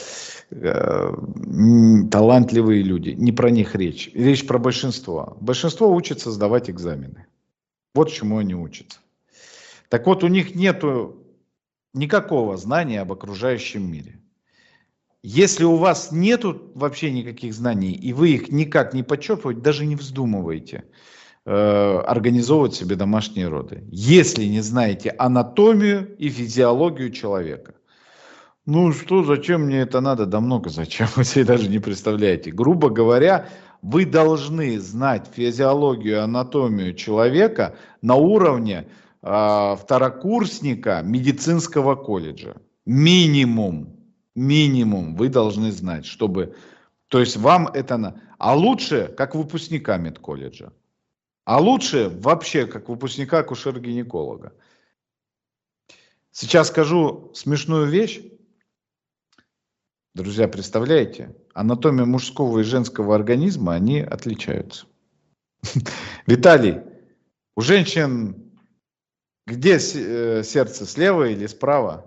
талантливые люди. Не про них речь. Речь про большинство. Большинство учатся сдавать экзамены. Вот чему они учатся. Так вот, у них нету никакого знания об окружающем мире. Если у вас нету вообще никаких знаний, и вы их никак не подчерпываете, даже не вздумывайте организовывать себе домашние роды. Если не знаете анатомию и физиологию человека. Ну что, зачем мне это надо? Да много зачем, вы себе даже не представляете. Грубо говоря, вы должны знать физиологию, анатомию человека на уровне второкурсника медицинского колледжа. Минимум вы должны знать, чтобы... То есть вам это... А лучше, как выпускника медколледжа. А лучше вообще, как выпускника акушер-гинеколога. Сейчас скажу смешную вещь. Друзья, представляете? Анатомия мужского и женского организма, они отличаются. Виталий, у женщин где сердце, слева или справа?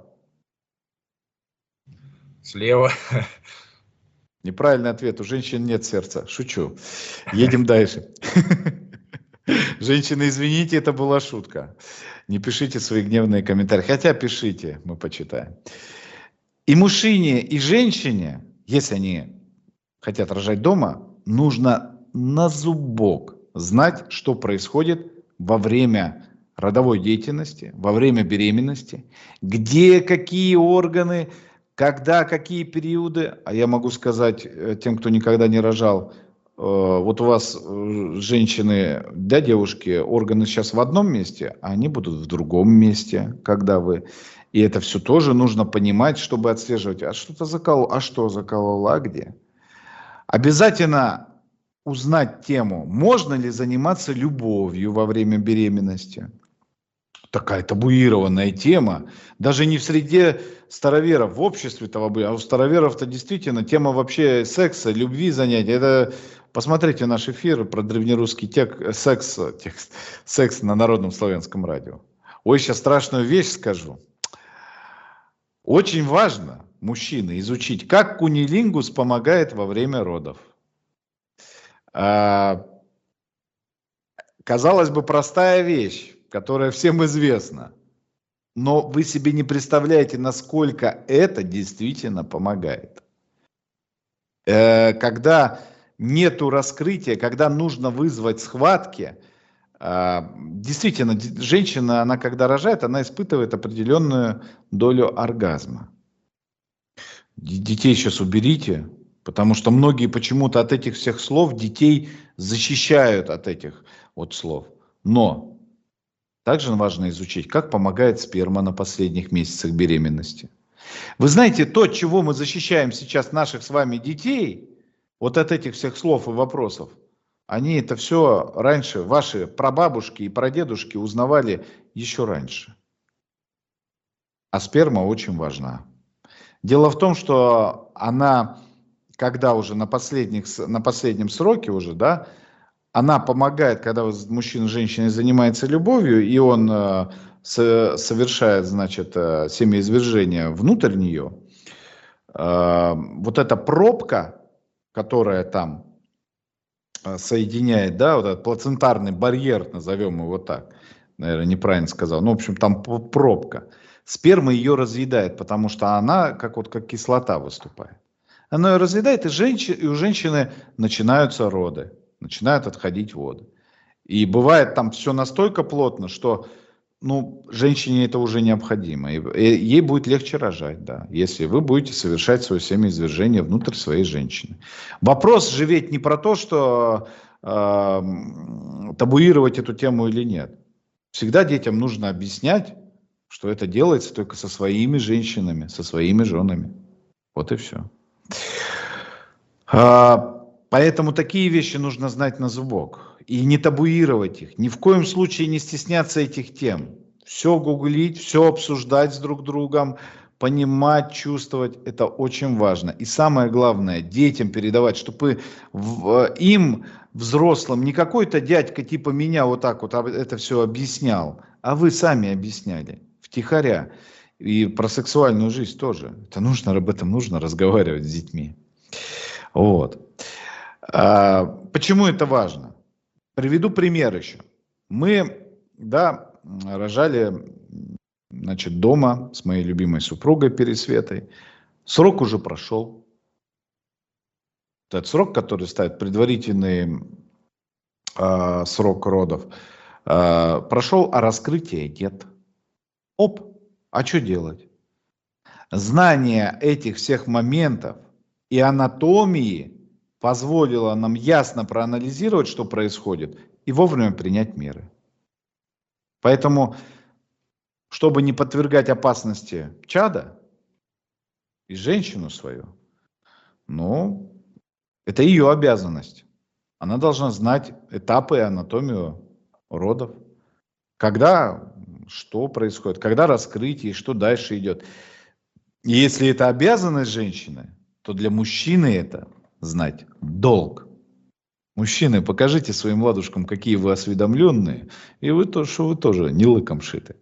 Слева. Неправильный ответ. У женщин нет сердца. Шучу. Едем дальше. Женщины, извините, это была шутка. Не пишите свои гневные комментарии. Хотя пишите, мы почитаем. И мужчине, и женщине, если они хотят рожать дома, нужно на зубок знать, что происходит во время родовой деятельности, во время беременности, где какие органы, когда какие периоды. А я могу сказать тем, кто никогда не рожал, вот у вас женщины, да, девушки, органы сейчас в одном месте, а они будут в другом месте, когда вы... И это все тоже нужно понимать, чтобы отслеживать. А что-то закололо, а что закололо, а где? Обязательно узнать тему, можно ли заниматься любовью во время беременности. Такая табуированная тема. Даже не в среде староверов, в обществе того, а у староверов-то действительно тема вообще секса, любви, занятий. Это, посмотрите наш эфир про древнерусский секс на Народном славянском радио. Ой, сейчас страшную вещь скажу. Очень важно мужчины, изучить, как кунилингус помогает во время родов. Казалось бы, простая вещь, которая всем известна. Но вы себе не представляете, насколько это действительно помогает. Когда нету раскрытия, когда нужно вызвать схватки, действительно, женщина, она когда рожает, она испытывает определенную долю оргазма. Детей сейчас уберите, потому что многие почему-то от этих всех слов детей защищают от этих вот слов. Но также важно изучить, как помогает сперма на последних месяцах беременности. Вы знаете, то, от чего мы защищаем сейчас наших с вами детей, вот от этих всех слов и вопросов, они это все раньше, ваши прабабушки и прадедушки узнавали еще раньше. А сперма очень важна. Дело в том, что она, когда уже на последнем сроке уже, да, она помогает, когда мужчина с женщиной занимается любовью, и он совершает, значит, семяизвержение внутрь нее, вот эта пробка, которая там соединяет, да, вот этот плацентарный барьер, назовем его так, наверное, неправильно сказал, ну, в общем, там пробка, сперма ее разъедает, потому что она как кислота выступает. Она ее разъедает, и у женщины начинаются роды. Начинают отходить воды. И бывает там все настолько плотно, что женщине это уже необходимо. И ей будет легче рожать, да, если вы будете совершать свое семяизвержение внутрь своей женщины. Вопрос же ведь не про то, что табуировать эту тему или нет. Всегда детям нужно объяснять, что это делается только со своими женщинами, со своими женами. Вот и все. Поэтому такие вещи нужно знать на зубок и не табуировать их. Ни в коем случае не стесняться этих тем. Все гуглить, все обсуждать с друг другом, понимать, чувствовать. Это очень важно. И самое главное, детям передавать, чтобы им, взрослым, не какой-то дядька типа меня вот так вот это все объяснял, а вы сами объясняли втихаря. И про сексуальную жизнь тоже. Об этом нужно разговаривать с детьми. Вот. Почему это важно? Приведу пример еще. Мы, да, рожали, значит, дома с моей любимой супругой Пересветой. Срок уже прошел. Этот срок, который ставит предварительный срок родов, прошел, а раскрытия нет. А что делать? Знание этих всех моментов и анатомии позволило нам ясно проанализировать, что происходит, и вовремя принять меры. Поэтому, чтобы не подвергать опасности чада и женщину свою, это ее обязанность. Она должна знать этапы и анатомию родов. Когда, что происходит, когда раскрытие, что дальше идет. И если это обязанность женщины, то для мужчины это знать долг. Мужчины, покажите своим ладушкам, какие вы осведомленные, и что вы тоже не лыком шиты.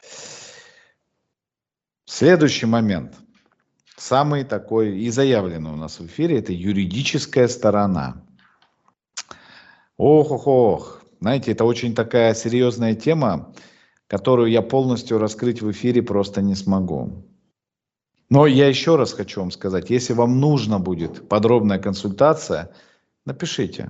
Следующий момент, самый такой и заявленный у нас в эфире, это юридическая сторона. Знаете, это очень такая серьезная тема, которую я полностью раскрыть в эфире просто не смогу. Но я еще раз хочу вам сказать, если вам нужна будет подробная консультация, напишите.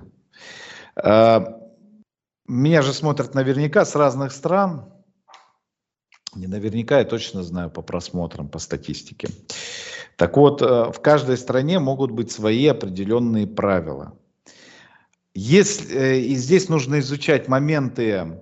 Меня же смотрят наверняка с разных стран. Не наверняка, я точно знаю по просмотрам, по статистике. Так вот, в каждой стране могут быть свои определенные правила. И здесь нужно изучать моменты,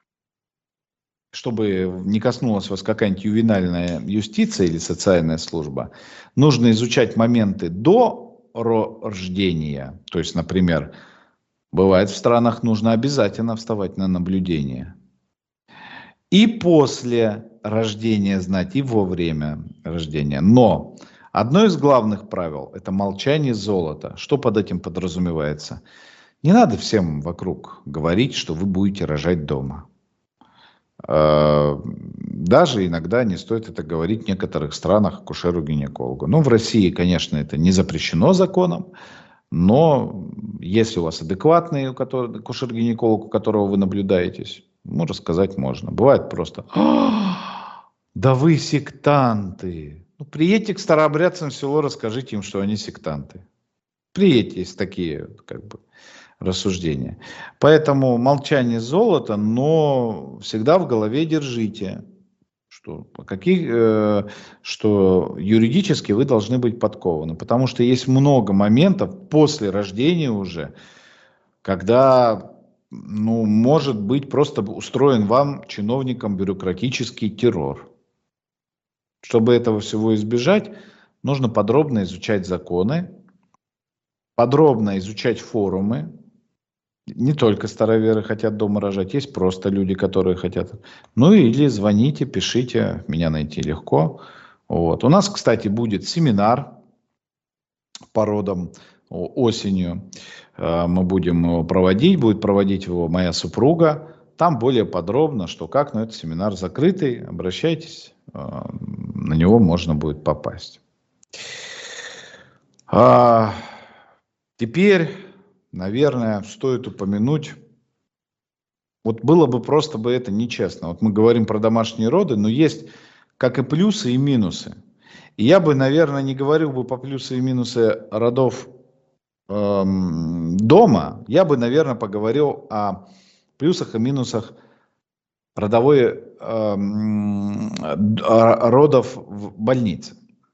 чтобы не коснулась вас какая-нибудь ювенальная юстиция или социальная служба, нужно изучать моменты до рождения. То есть, например, бывает в странах нужно обязательно вставать на наблюдение. И после рождения знать, и во время рождения. Но одно из главных правил – это молчание золота. Что под этим подразумевается? Не надо всем вокруг говорить, что вы будете рожать дома. Даже иногда не стоит это говорить в некоторых странах акушеру-гинекологу. Ну, в России, конечно, это не запрещено законом, но если у вас адекватный акушер-гинеколог, у которого вы наблюдаетесь, ну, рассказать можно. Бывает просто: да вы сектанты. Ну, приедьте к старообрядцам в село, расскажите им, что они сектанты. Приедьте, есть такие рассуждения. Поэтому молчание золото, но всегда в голове держите, что юридически вы должны быть подкованы. Потому что есть много моментов после рождения уже, когда, может быть просто устроен вам, чиновникам, бюрократический террор. Чтобы этого всего избежать, нужно подробно изучать законы, подробно изучать форумы. Не только староверы хотят дома рожать, есть просто люди, которые хотят. Ну или звоните, пишите, меня найти легко. Вот. У нас, кстати, будет семинар по родам осенью. Мы будем его проводить, будет проводить его моя супруга. Там более подробно, что как, но это семинар закрытый, обращайтесь, на него можно будет попасть. Теперь, наверное, стоит упомянуть, вот было бы просто бы это нечестно. Вот мы говорим про домашние роды, но есть как и плюсы, и минусы. И я бы, наверное, не говорил бы по плюсы и минусы родов дома, я бы, наверное, поговорил о плюсах и минусах родов в больнице,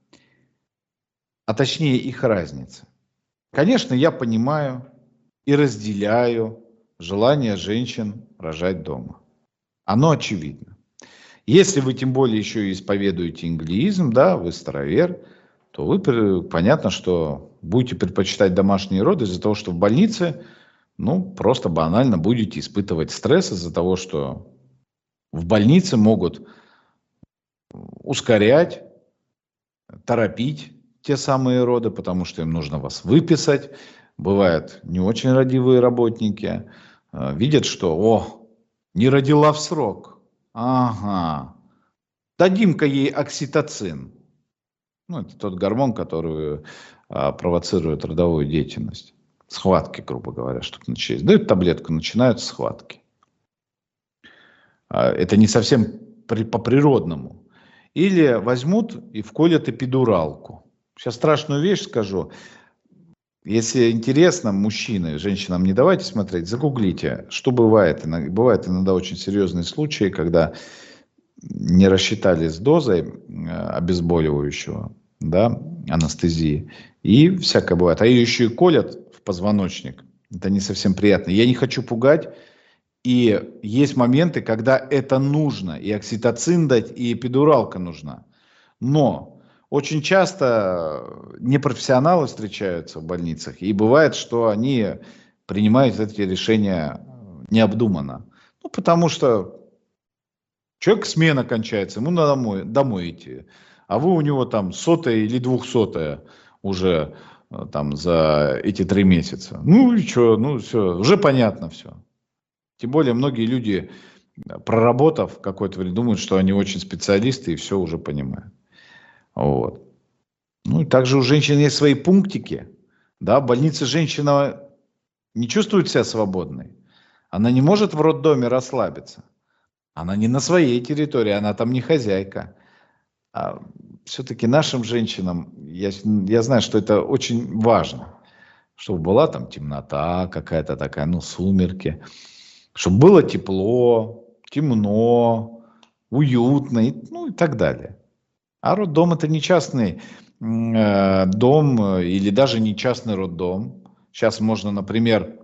а точнее их разницы. Конечно, я понимаю и разделяю желание женщин рожать дома. Оно очевидно. Если вы тем более еще и исповедуете инглиизм, да, вы старовер, то вы, понятно, что будете предпочитать домашние роды из-за того, что в больнице, просто банально будете испытывать стресс из-за того, что в больнице могут ускорять, торопить те самые роды, потому что им нужно вас выписать. Бывают не очень родивые работники, видят, что, не родила в срок. Ага, дадим-ка ей окситоцин. Это тот гормон, который провоцирует родовую деятельность. Схватки, грубо говоря, чтобы начались. Дают таблетку, начинают схватки. Это не совсем по-природному. Или возьмут и вколят эпидуралку. Сейчас страшную вещь скажу. Если интересно, мужчины, женщинам не давайте смотреть, загуглите, что бывает. Бывают иногда очень серьезные случаи, когда не рассчитали с дозой обезболивающего, да, анестезии, и всякое бывает. А ее еще и колят в позвоночник. Это не совсем приятно. Я не хочу пугать. И есть моменты, когда это нужно. И окситоцин дать, и эпидуралка нужна. Но очень часто непрофессионалы встречаются в больницах. И бывает, что они принимают эти решения необдуманно. Потому что человек смена кончается, ему надо домой идти. А вы у него там 100-я или 200-я уже там за эти 3 месяца. И что, все, уже понятно все. Тем более многие люди, проработав какое-то время, думают, что они очень специалисты и все уже понимают. Вот. И также у женщин есть свои пунктики. Да, в больнице женщина не чувствует себя свободной. Она не может в роддоме расслабиться. Она не на своей территории, она там не хозяйка. А все-таки нашим женщинам, я знаю, что это очень важно. Чтобы была там темнота какая-то такая, сумерки. Чтобы было тепло, темно, уютно и так далее. А роддом это не частный дом или даже не частный роддом. Сейчас можно, например,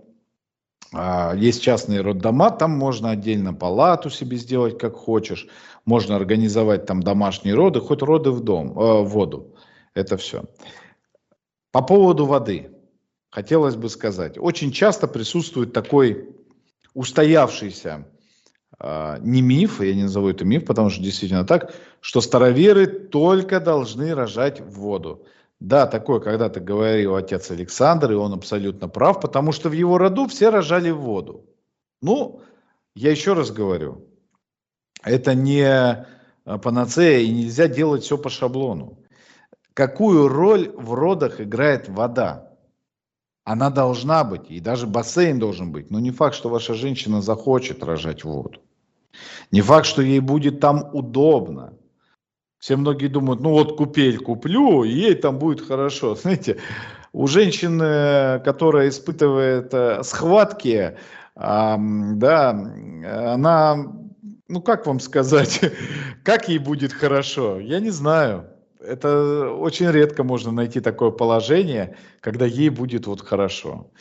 есть частные роддома, там можно отдельно палату себе сделать как хочешь. Можно организовать там домашние роды, хоть роды в воду. Это все. По поводу воды хотелось бы сказать. Очень часто присутствует такой устоявшийся не миф, я не назову это миф, потому что действительно так, что староверы только должны рожать в воду. Да, такое когда-то говорил отец Александр, и он абсолютно прав, потому что в его роду все рожали в воду. Я еще раз говорю, Это не панацея, и нельзя делать все по шаблону. Какую роль в родах играет вода? Она должна быть, и даже бассейн должен быть. Но не факт, что ваша женщина захочет рожать воду. Не факт, что ей будет там удобно. Все многие думают, ну вот купель куплю, и ей там будет хорошо. Знаете, у женщины, которая испытывает схватки, да, она, ну как вам сказать, как ей будет хорошо, я не знаю. Это очень редко можно найти такое положение, когда ей будет вот хорошо.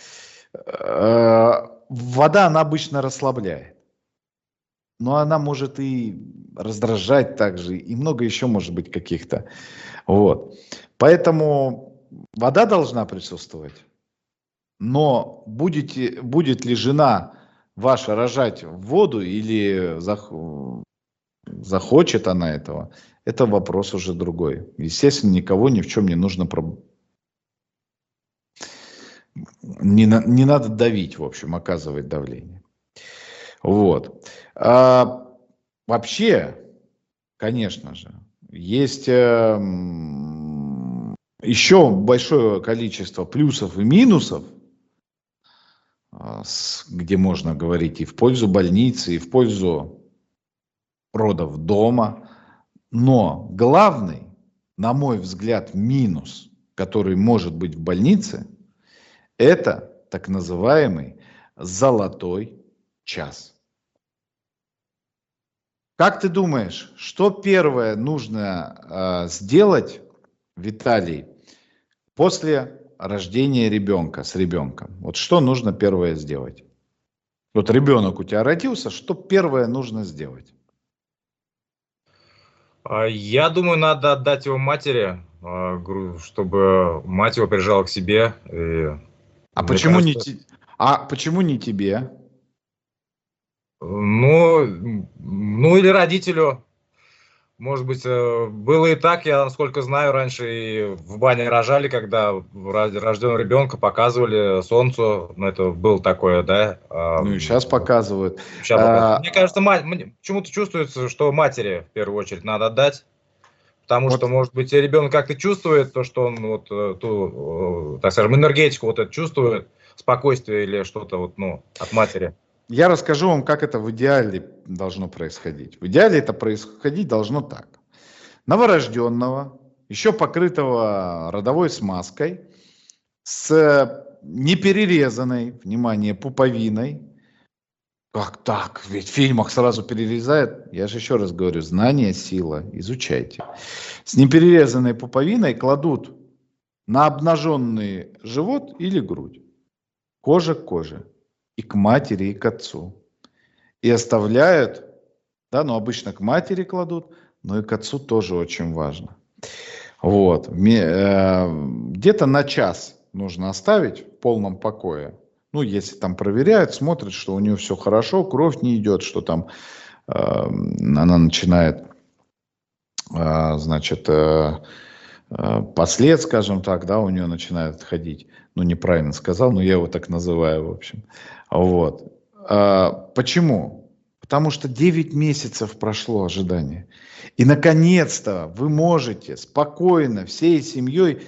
Вода, она обычно расслабляет. Но она может и раздражать также, и много еще может быть каких-то. Вот. Поэтому вода должна присутствовать. Но будет ли жена ваша рожать в воду или захочет она этого, это вопрос уже другой. Естественно, никого ни в чем не нужно не надо давить, в общем, оказывать давление. Вот. Вообще, конечно же, есть еще большое количество плюсов и минусов, где можно говорить и в пользу больницы, и в пользу родов дома. Но главный, на мой взгляд, минус, который может быть в больнице, это так называемый золотой час. Как ты думаешь, что первое нужно сделать, Виталий, после рождения ребенка, с ребенком? Вот что нужно первое сделать? Вот ребенок у тебя родился, что первое нужно сделать? Я думаю, надо отдать его матери, чтобы мать его прижала к себе. И, А мне почему кажется, почему не тебе? ну или родителю. Может быть, было и так, я, насколько знаю, раньше и в бане рожали, когда рожденного ребенка показывали солнцу, ну, это было такое, да. Ну и сейчас показывают. Сейчас показывают. Мне кажется, почему-то чувствуется, что матери в первую очередь надо отдать, потому что, Вот может быть, ребенок как-то чувствует то, что он вот так скажем, энергетику вот это чувствует, спокойствие или что-то вот, ну, от матери. я расскажу вам, как это в идеале должно происходить. В идеале это происходить должно так. Новорожденного, еще покрытого родовой смазкой, с неперерезанной, внимание, пуповиной. Как так? Ведь в фильмах сразу перерезают. Я же еще раз говорю, знание, сила, изучайте. С неперерезанной пуповиной кладут на обнаженный живот или грудь. Кожа к коже. И к матери, и к отцу. И оставляют, да, ну обычно к матери кладут, но и к отцу тоже очень важно. Вот. Где-то на час нужно оставить в полном покое. Ну, если там проверяют, смотрят, что у нее все хорошо, кровь не идет, что там она начинает, значит, послед, скажем так, да, у нее начинает отходить. Ну, неправильно сказал, но я его так называю, в общем. Вот. Почему? Потому что 9 месяцев прошло ожидание. И, наконец-то, вы можете спокойно всей семьей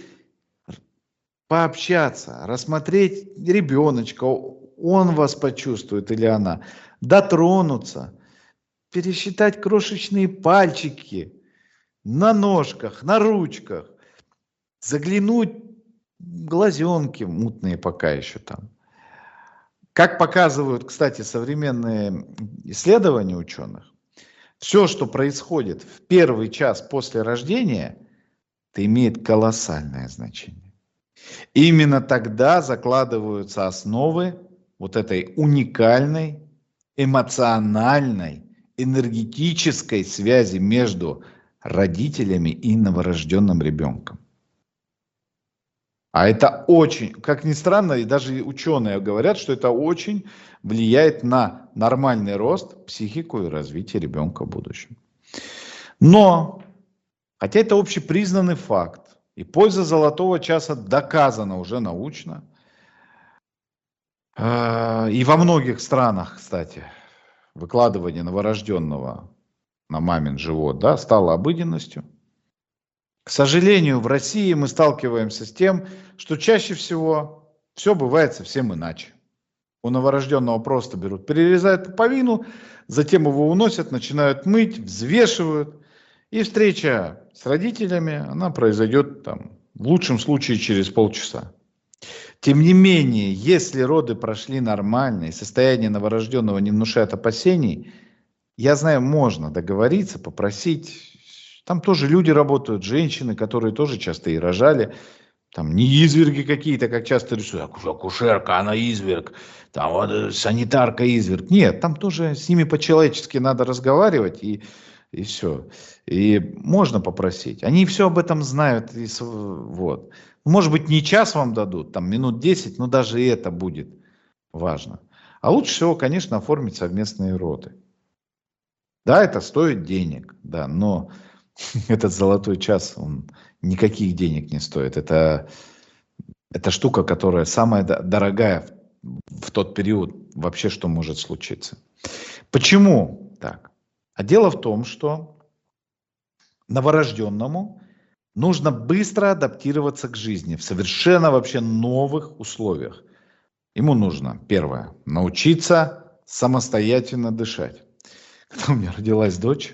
пообщаться, рассмотреть ребеночка, он вас почувствует или она, дотронуться, пересчитать крошечные пальчики на ножках, на ручках, заглянуть в глазенки мутные пока еще там. Как показывают, кстати, современные исследования ученых, все, что происходит в первый час после рождения, это имеет колоссальное значение. Именно тогда закладываются основы вот этой уникальной, эмоциональной, энергетической связи между родителями и новорожденным ребенком. А это очень, как ни странно, и даже ученые говорят, что это очень влияет на нормальный рост, психику и развитие ребенка в будущем. Но, хотя это общепризнанный факт, и польза золотого часа доказана уже научно, и во многих странах, кстати, выкладывание новорожденного на мамин живот, да, стало обыденностью. К сожалению, в России мы сталкиваемся с тем, что чаще всего все бывает совсем иначе. У новорожденного просто берут, перерезают пуповину, затем его уносят, начинают мыть, взвешивают. И встреча с родителями, она произойдет там, в лучшем случае через полчаса. Тем не менее, если роды прошли нормально и состояние новорожденного не внушает опасений, я знаю, можно договориться, попросить. Там тоже люди работают, женщины, которые тоже часто и рожали. Там не изверги какие-то, как часто рисуют. Акушерка, она изверг. Там вот санитарка изверг. Нет, там тоже с ними по-человечески надо разговаривать и все. И можно попросить. Они все об этом знают. И, вот. Может быть, не час вам дадут, там минут 10, но даже и это будет важно. А лучше всего, конечно, оформить совместные роды. Да, это стоит денег, да, но этот золотой час, он никаких денег не стоит. Это штука, которая самая дорогая в тот период вообще, что может случиться. Почему так? А дело в том, что новорожденному нужно быстро адаптироваться к жизни в совершенно вообще новых условиях. Ему нужно, первое, научиться самостоятельно дышать. Когда у меня родилась дочь,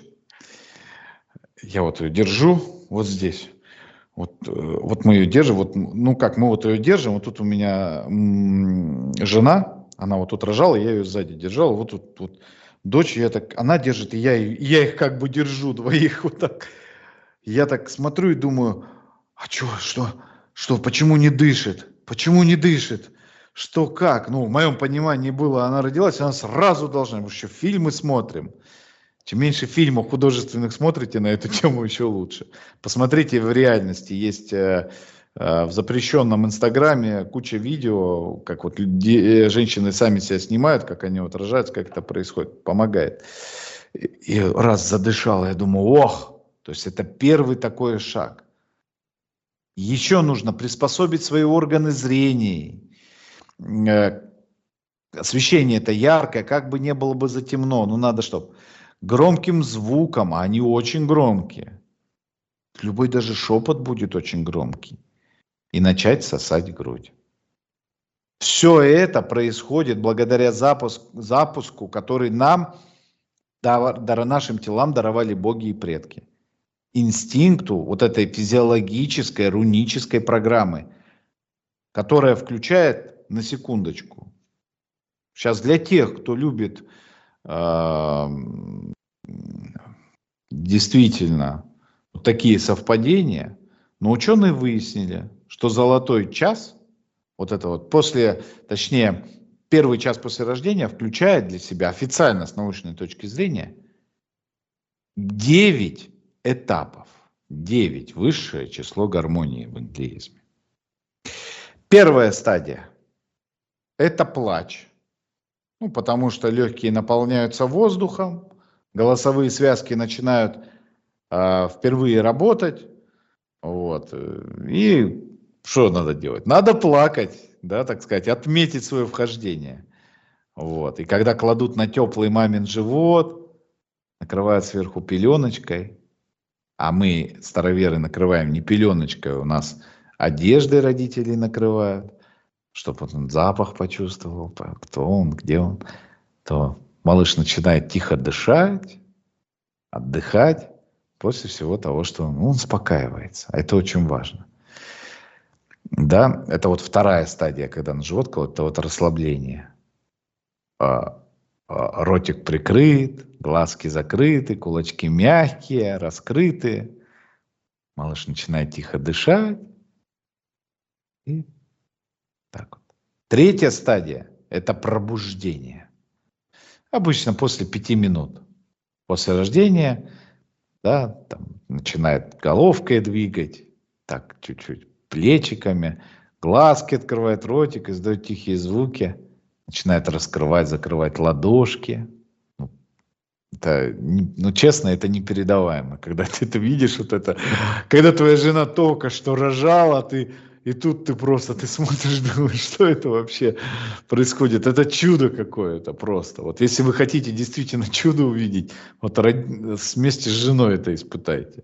я вот ее держу вот здесь. Вот мы ее держим, вот, ну как, мы вот ее держим, вот тут у меня жена, она вот тут рожала, я ее сзади держал, вот тут вот, дочь, она держит, и я их как бы держу двоих вот так. Я так смотрю и думаю, а что, почему не дышит? Почему не дышит? Что, как? Ну, в моем понимании было, она родилась, она сразу должна, мы еще фильмы смотрим. Чем меньше фильмов художественных смотрите на эту тему, еще лучше. Посмотрите в реальности. Есть в запрещенном Инстаграме куча видео, как вот женщины сами себя снимают, как они вот рожаются, как это происходит. Помогает. И раз задышала, я думаю, ох, то есть это первый такой шаг. Еще нужно приспособить свои органы зрения. Освещение это яркое, как бы не было бы затемно, но надо чтобы громким звуком, а они очень громкие. Любой даже шепот будет очень громкий. И начать сосать грудь. Все это происходит благодаря запуску, который нам, нашим телам даровали боги и предки. Инстинкту вот этой физиологической, рунической программы, которая включает, на секундочку, сейчас для тех, кто любит действительно вот такие совпадения, но ученые выяснили, что золотой час, вот это вот первый час после рождения включает для себя официально с научной точки зрения 9 этапов. 9 высшее число гармонии в индуизме. Первая стадия – это плач. Ну, потому что легкие наполняются воздухом, голосовые связки начинают впервые работать. Вот. И что надо делать? Надо плакать, да, так сказать, отметить свое вхождение. Вот. И когда кладут на теплый мамин живот, накрывают сверху пеленочкой, а мы, староверы, накрываем не пеленочкой, у нас одеждой родителей накрывают, чтобы он запах почувствовал, кто он, где он, то малыш начинает тихо дышать, отдыхать после всего того, что он успокаивается. Это очень важно. Да, это вот вторая стадия, когда на живот кладут, это вот расслабление. Ротик прикрыт, глазки закрыты, кулачки мягкие, раскрыты. Малыш начинает тихо дышать. И так вот. Третья стадия – это пробуждение. Обычно после 5 минут после рождения, да, там, начинает головкой двигать, так чуть-чуть плечиками, глазки открывает, ротик, издает тихие звуки, начинает раскрывать, закрывать ладошки. Честно, это непередаваемо. Когда ты это видишь, вот это, когда твоя жена только что рожала, ты И тут ты смотришь, думаешь, что это вообще происходит? Это чудо какое-то просто. Вот если вы хотите действительно чудо увидеть, вот вместе с женой это испытайте.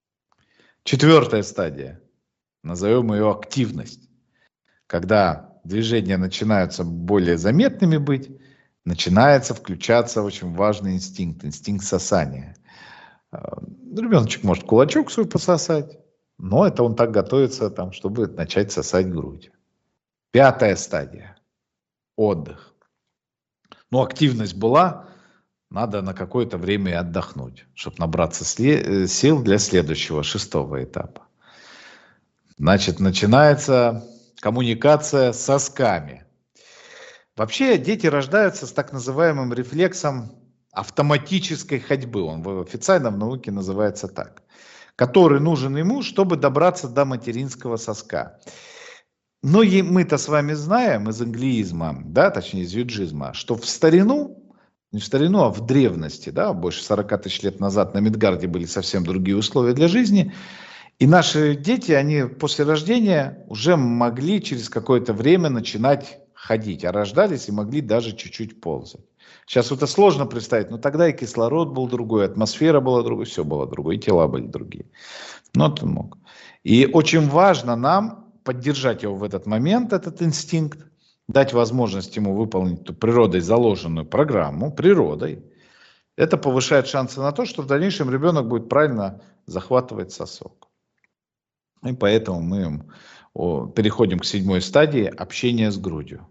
4-я стадия. Назовем ее активность. Когда движения начинаются более заметными быть, начинается включаться очень важный инстинкт сосания. Ребеночек может кулачок свой пососать, но это он так готовится, там, чтобы начать сосать грудь. 5-я стадия. Отдых. Ну, активность была, надо на какое-то время отдохнуть, чтобы набраться сил для следующего, 6-го этапа. Значит, начинается коммуникация с сосками. Вообще дети рождаются с так называемым рефлексом автоматической ходьбы. Он официально в науке называется так. Который нужен ему, чтобы добраться до материнского соска. Но мы-то с вами знаем из англиизма, да, точнее из юджизма, что в старину, не в старину, а в древности, да, больше 40 тысяч лет назад на Мидгарде были совсем другие условия для жизни. И наши дети, они после рождения уже могли через какое-то время начинать ходить, а рождались и могли даже чуть-чуть ползать. Сейчас это сложно представить, но тогда и кислород был другой, атмосфера была другой, все было другое, и тела были другие. Но он мог. И очень важно нам поддержать его в этот момент, этот инстинкт, дать возможность ему выполнить ту природой заложенную программу, природой. Это повышает шансы на то, что в дальнейшем ребенок будет правильно захватывать сосок. И поэтому мы переходим к 7-й стадии общения с грудью.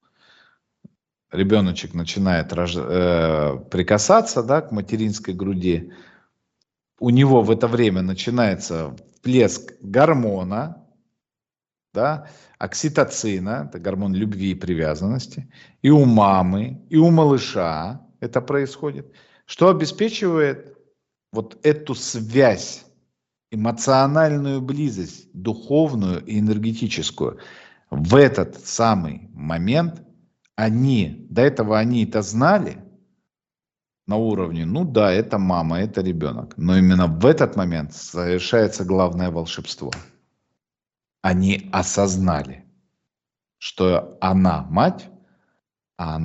Ребеночек начинает прикасаться, да, к материнской груди. У него в это время начинается всплеск гормона, да, окситоцина, это гормон любви и привязанности. И у мамы, и у малыша это происходит. Что обеспечивает вот эту связь, эмоциональную близость, духовную и энергетическую. В этот самый момент до этого они это знали на уровне, ну да, это мама, это ребенок. Но именно в этот момент совершается главное волшебство. Они осознали, что она мать, а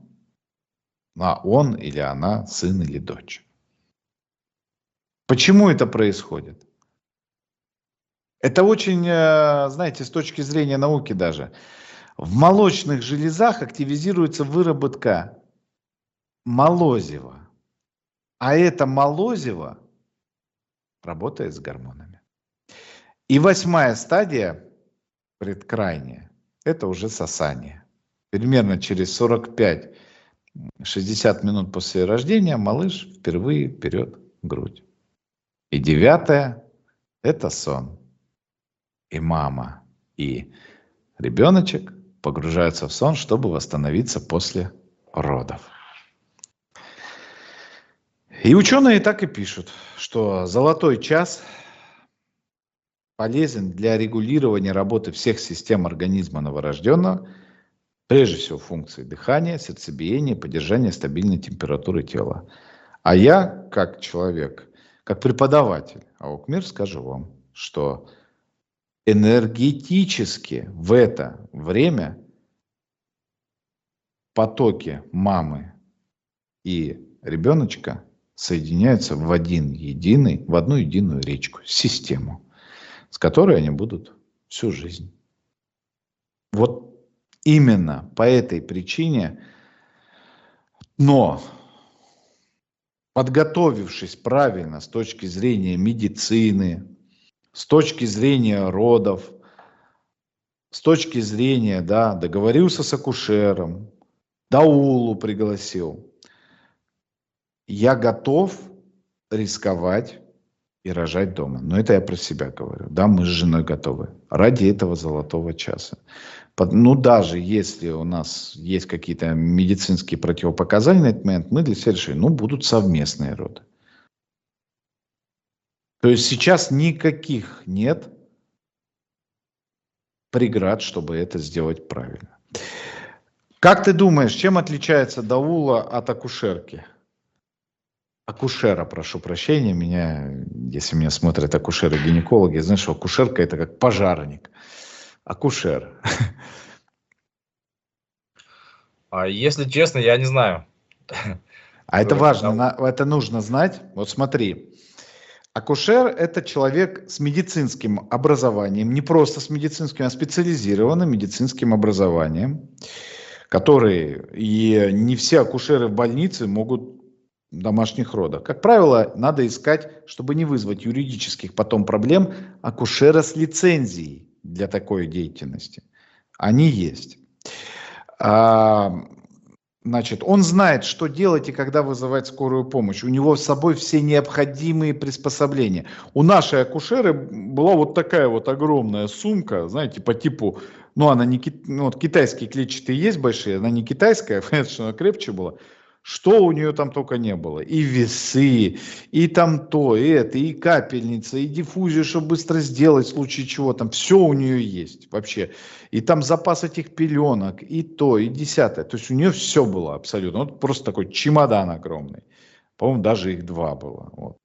он или она сын или дочь. Почему это происходит? Это очень, знаете, с точки зрения науки даже. В молочных железах активизируется выработка молозива. А это молозиво работает с гормонами. И 8-я стадия, предкрайняя, это уже сосание. Примерно через 45-60 минут после рождения малыш впервые берет грудь. И 9-я это сон. И мама, и ребеночек погружаются в сон, чтобы восстановиться после родов. И ученые так и пишут, что золотой час полезен для регулирования работы всех систем организма новорожденного, прежде всего функции дыхания, сердцебиения, поддержания стабильной температуры тела. А я, как человек, как преподаватель АОК-МИР, скажу вам, что энергетически в это время потоки мамы и ребеночка соединяются в одну единую речку, систему, с которой они будут всю жизнь. Вот именно по этой причине, но подготовившись правильно с точки зрения медицины, с точки зрения родов, с точки зрения, да, договорился с акушером, даулу пригласил, я готов рисковать и рожать дома. Но это я про себя говорю. Да, мы с женой готовы. Ради этого золотого часа. Ну, даже если у нас есть какие-то медицинские противопоказания на этот момент, мы для себя решили, будут совместные роды. То есть сейчас никаких нет преград, чтобы это сделать правильно. Как ты думаешь, чем отличается даула от акушерки? Акушера, прошу прощения, если меня смотрят акушеры-гинекологи, знаешь, что акушерка это как пожарник. акушер? Если честно, я не знаю. А это важно, это нужно знать. Вот смотри, акушер – это человек с медицинским образованием, не просто с медицинским, а специализированным медицинским образованием, который, и не все акушеры в больнице могут в домашних родах. Как правило, надо искать, чтобы не вызвать юридических потом проблем, акушера с лицензией для такой деятельности. Они есть. Значит, он знает, что делать и когда вызывать скорую помощь. У него с собой все необходимые приспособления. У нашей акушеры была вот такая вот огромная сумка, знаете, по типу, ну она не вот китайские клетчатые есть большие, она не китайская, понятно, что она крепче была. Что у нее там только не было. И весы, и там то, и это, и капельница, и диффузию, чтобы быстро сделать в случае чего. Там все у нее есть вообще. И там запас этих пеленок, и то, и десятое. То есть у нее все было абсолютно. Вот просто такой чемодан огромный. По-моему, даже их 2 было. Вот.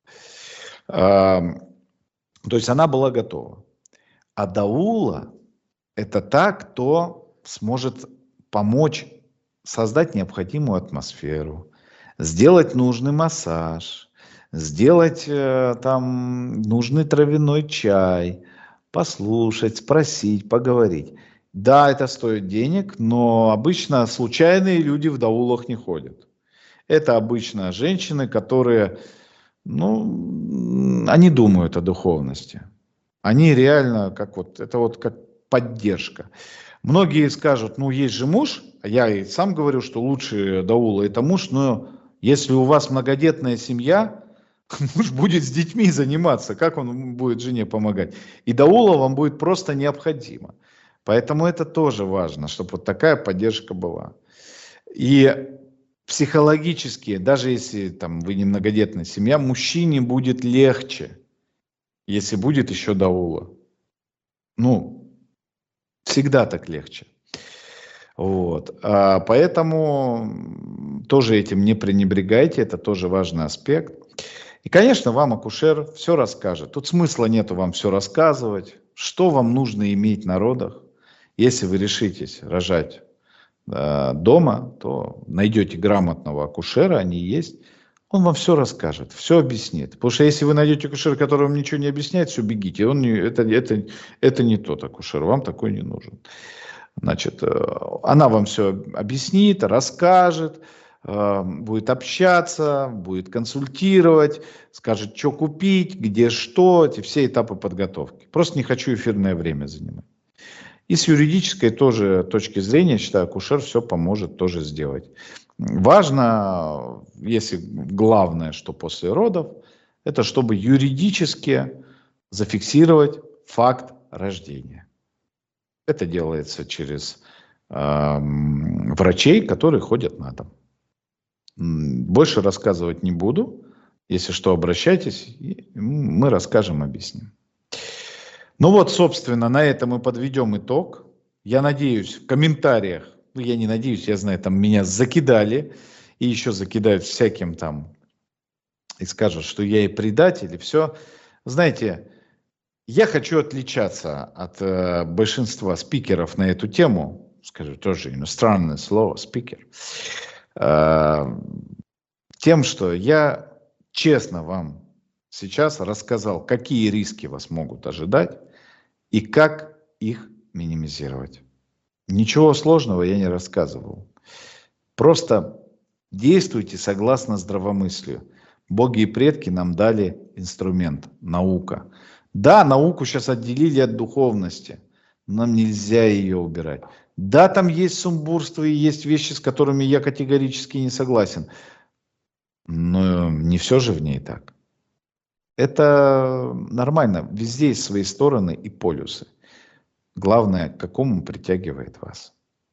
То есть она была готова. А даула – это та, кто сможет помочь создать необходимую атмосферу, сделать нужный массаж, сделать там нужный травяной чай, послушать, спросить, поговорить. Да, это стоит денег, но обычно случайные люди в даулах не ходят. Это обычно женщины, которые, ну, они думают о духовности. Они реально, как вот, это вот как поддержка. Многие скажут, ну, есть же муж, а я и сам говорю, что лучший даула – это муж, но если у вас многодетная семья, муж будет с детьми заниматься, как он будет жене помогать? И даула вам будет просто необходима. Поэтому это тоже важно, чтобы вот такая поддержка была. И психологически, даже если там вы не многодетная семья, мужчине будет легче, если будет еще даула. Ну, всегда так легче. Вот. Поэтому тоже этим не пренебрегайте, это тоже важный аспект. И, конечно, вам акушер все расскажет. Тут смысла нету вам все рассказывать, что вам нужно иметь на родах. Если вы решитесь рожать дома, то найдете грамотного акушера, они есть. Он вам все расскажет, все объяснит. Потому что если вы найдете акушера, который вам ничего не объясняет, все, бегите. Это не тот акушер, вам такой не нужен. Значит, она вам все объяснит, расскажет, будет общаться, будет консультировать, скажет, что купить, где что, эти все этапы подготовки. Просто не хочу эфирное время занимать. И с юридической тоже точки зрения, считаю, акушер все поможет тоже сделать. Важно, если главное, что после родов, это чтобы юридически зафиксировать факт рождения. Это делается через врачей, которые ходят на дом. Больше рассказывать не буду. Если что, обращайтесь, и мы расскажем, объясним. Ну вот, собственно, на этом мы подведем итог. Я надеюсь, в комментариях, ну я не надеюсь, я знаю, там меня закидали, и еще закидают всяким там, и скажут, что я и предатель, и все. Знаете, я хочу отличаться от большинства спикеров на эту тему, скажу тоже иностранное слово, спикер, тем, что я честно вам сейчас рассказал, какие риски вас могут ожидать и как их минимизировать. Ничего сложного я не рассказывал. Просто действуйте согласно здравомыслию. Боги и предки нам дали инструмент, наука. Да, науку сейчас отделили от духовности. Нам нельзя ее убирать. Да, там есть сумбурство и есть вещи, с которыми я категорически не согласен. Но не все же в ней так. Это нормально. Везде есть свои стороны и полюсы. Главное, к какому притягивает вас.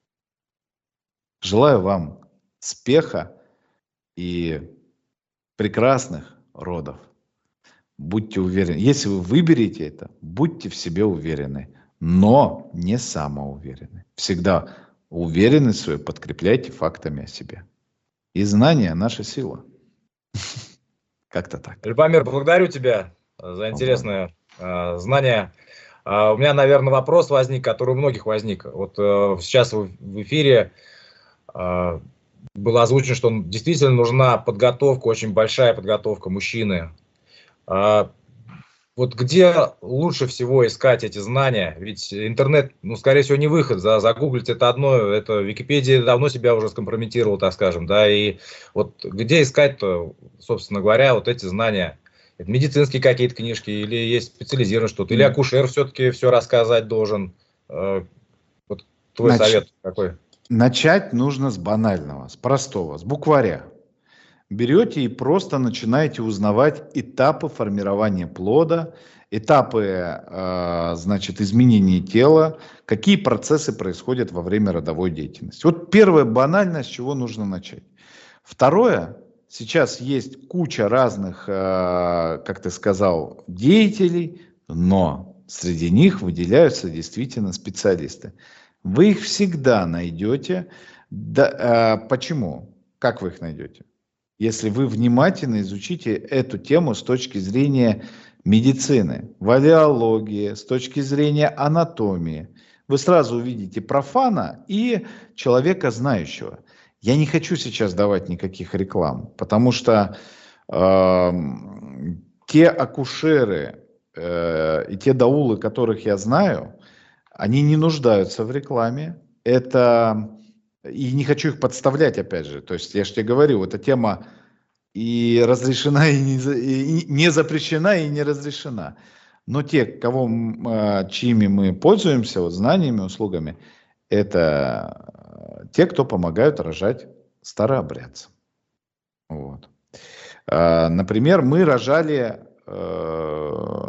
Желаю вам успеха и прекрасных родов. Будьте уверены. Если вы выберете это, будьте в себе уверены. Но не самоуверены. Всегда уверенность свою подкрепляйте фактами о себе. И знание – наша сила. Как-то так. Любомир, благодарю тебя за интересное знание У меня, наверное, вопрос возник, который у многих возник. Вот сейчас в эфире было озвучено, что действительно нужна подготовка, очень большая подготовка мужчины. Вот где лучше всего искать эти знания? Ведь интернет, скорее всего, не выход. Загуглить это одно, это Википедия давно себя уже скомпрометировала, так скажем, да, и вот где искать-то, собственно говоря, вот эти знания? Это медицинские какие-то книжки или есть специализированное что-то, или акушер все-таки все рассказать должен? Вот твой совет какой? Начать нужно с банального, с простого, с букваря. Берете и просто начинаете узнавать этапы формирования плода, этапы, значит, изменения тела, какие процессы происходят во время родовой деятельности. Вот первое банальное, с чего нужно начать. Второе, сейчас есть куча разных, как ты сказал, деятелей, но среди них выделяются действительно специалисты. Вы их всегда найдете. Почему? Как вы их найдете? Если вы внимательно изучите эту тему с точки зрения медицины, валеологии, с точки зрения анатомии, вы сразу увидите профана и человека знающего. Я не хочу сейчас давать никаких реклам, потому что те акушеры и те даулы, которых я знаю, они не нуждаются в рекламе. И не хочу их подставлять, опять же. То есть, я же тебе говорю, эта тема и разрешена, и не запрещена, и не разрешена. Но те, чьими мы пользуемся, вот, знаниями, услугами, это те, кто помогают рожать старообрядцам. Вот. Например, мы рожали, я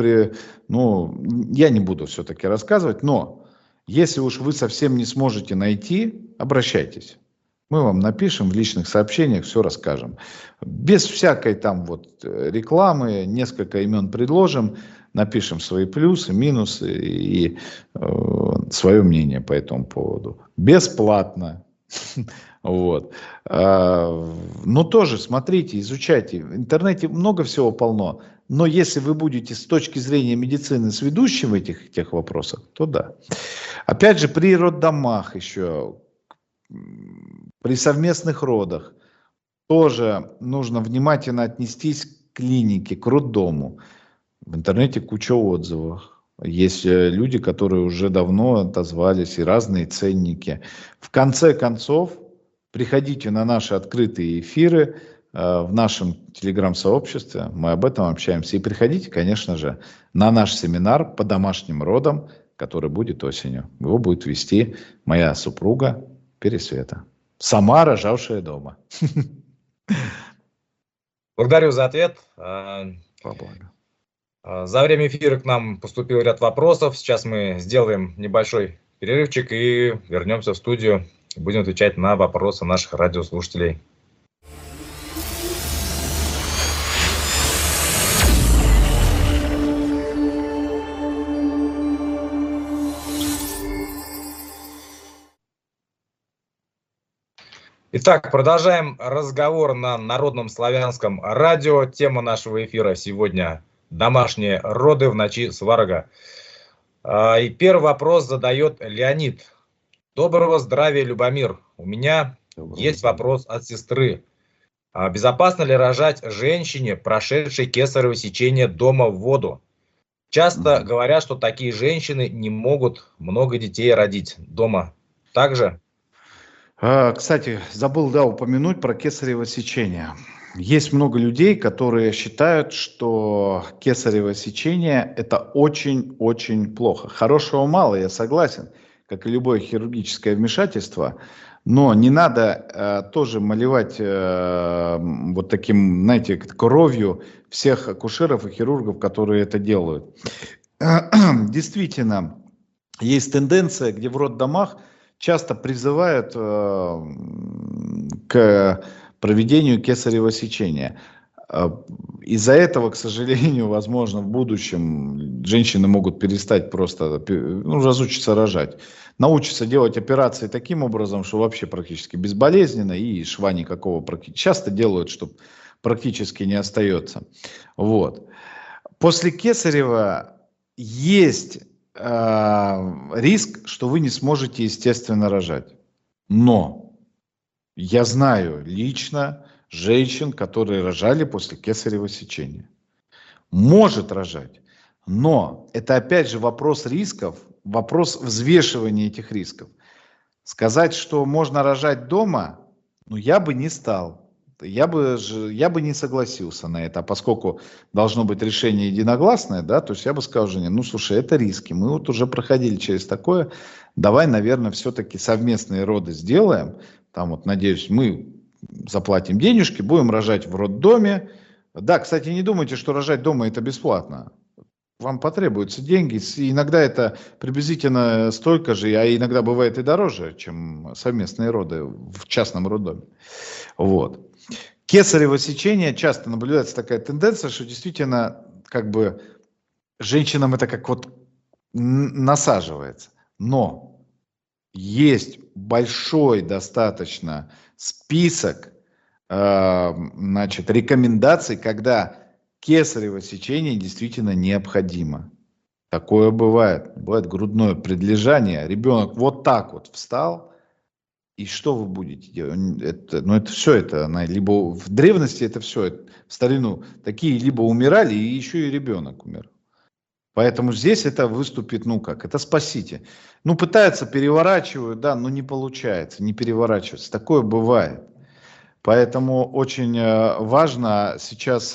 не буду все-таки рассказывать, но если уж вы совсем не сможете найти, обращайтесь. Мы вам напишем в личных сообщениях, все расскажем. Без всякой там вот рекламы, несколько имен предложим, напишем свои плюсы, минусы и свое мнение по этому поводу. Бесплатно. Вот. Но тоже смотрите, изучайте. В интернете много всего полно. Но если вы будете с точки зрения медицины сведущим в этих вопросах, то да. Опять же, при роддомах еще, при совместных родах тоже нужно внимательно отнестись к клинике, к роддому. В интернете куча отзывов. Есть люди, которые уже давно отозвались, и разные ценники. В конце концов, приходите на наши открытые эфиры в нашем телеграм-сообществе, мы об этом общаемся. И приходите, конечно же, на наш семинар по домашним родам, который будет осенью. Его будет вести моя супруга Пересвета, сама рожавшая дома. Благодарю за ответ. Поблаго. За время эфира к нам поступил ряд вопросов. Сейчас мы сделаем небольшой перерывчик и вернемся в студию. Будем отвечать на вопросы наших радиослушателей. Итак, продолжаем разговор на Народном славянском радио. Тема нашего эфира сегодня – домашние роды в ночи сварога. И первый вопрос задает Леонид. Доброго здравия, Любомир. У меня есть вопрос от сестры. Безопасно ли рожать женщине, прошедшей кесарево сечение, дома в воду? Часто говорят, что такие женщины не могут много детей родить дома. Также? Кстати, забыл упомянуть про кесарево сечение. Есть много людей, которые считают, что кесарево сечение – это очень-очень плохо. Хорошего мало, я согласен, как и любое хирургическое вмешательство, но не надо тоже малевать вот таким, знаете, кровью всех акушеров и хирургов, которые это делают. Действительно, есть тенденция, где в роддомах часто призывают к проведению кесарево сечения. Из-за этого, к сожалению, возможно, в будущем женщины могут перестать просто, разучиться рожать. Научатся делать операции таким образом, что вообще практически безболезненно, и шва никакого часто делают, что практически не остается. Вот. После кесарева есть риск, что вы не сможете естественно рожать. Но я знаю лично женщин, которые рожали после кесарево сечения. Может рожать. Но это опять же вопрос рисков, вопрос взвешивания этих рисков. Сказать, что можно рожать дома, ну я бы не стал. Я бы не согласился на это, а поскольку должно быть решение единогласное, да, то есть я бы сказал жене, ну слушай, это риски, мы вот уже проходили через такое, давай, наверное, все-таки совместные роды сделаем, там вот, надеюсь, мы заплатим денежки, будем рожать в роддоме. Да, кстати, не думайте, что рожать дома это бесплатно. Вам потребуются деньги. Иногда это приблизительно столько же, а иногда бывает и дороже, чем совместные роды в частном роддоме. Вот. Кесарево сечение часто наблюдается такая тенденция, что действительно как бы женщинам это как вот насаживается. Но есть большой достаточно список значит, рекомендаций, когда кесарево сечение действительно необходимо. Такое бывает. Бывает грудное предлежание. Ребенок вот так вот встал. И что вы будете делать? Это все это, либо в древности это все, в старину, такие либо умирали, и еще и ребенок умер. Поэтому здесь это выступит, это спасите. Пытаются, переворачивают, да, но не получается, не переворачивается. Такое бывает. Поэтому очень важно сейчас,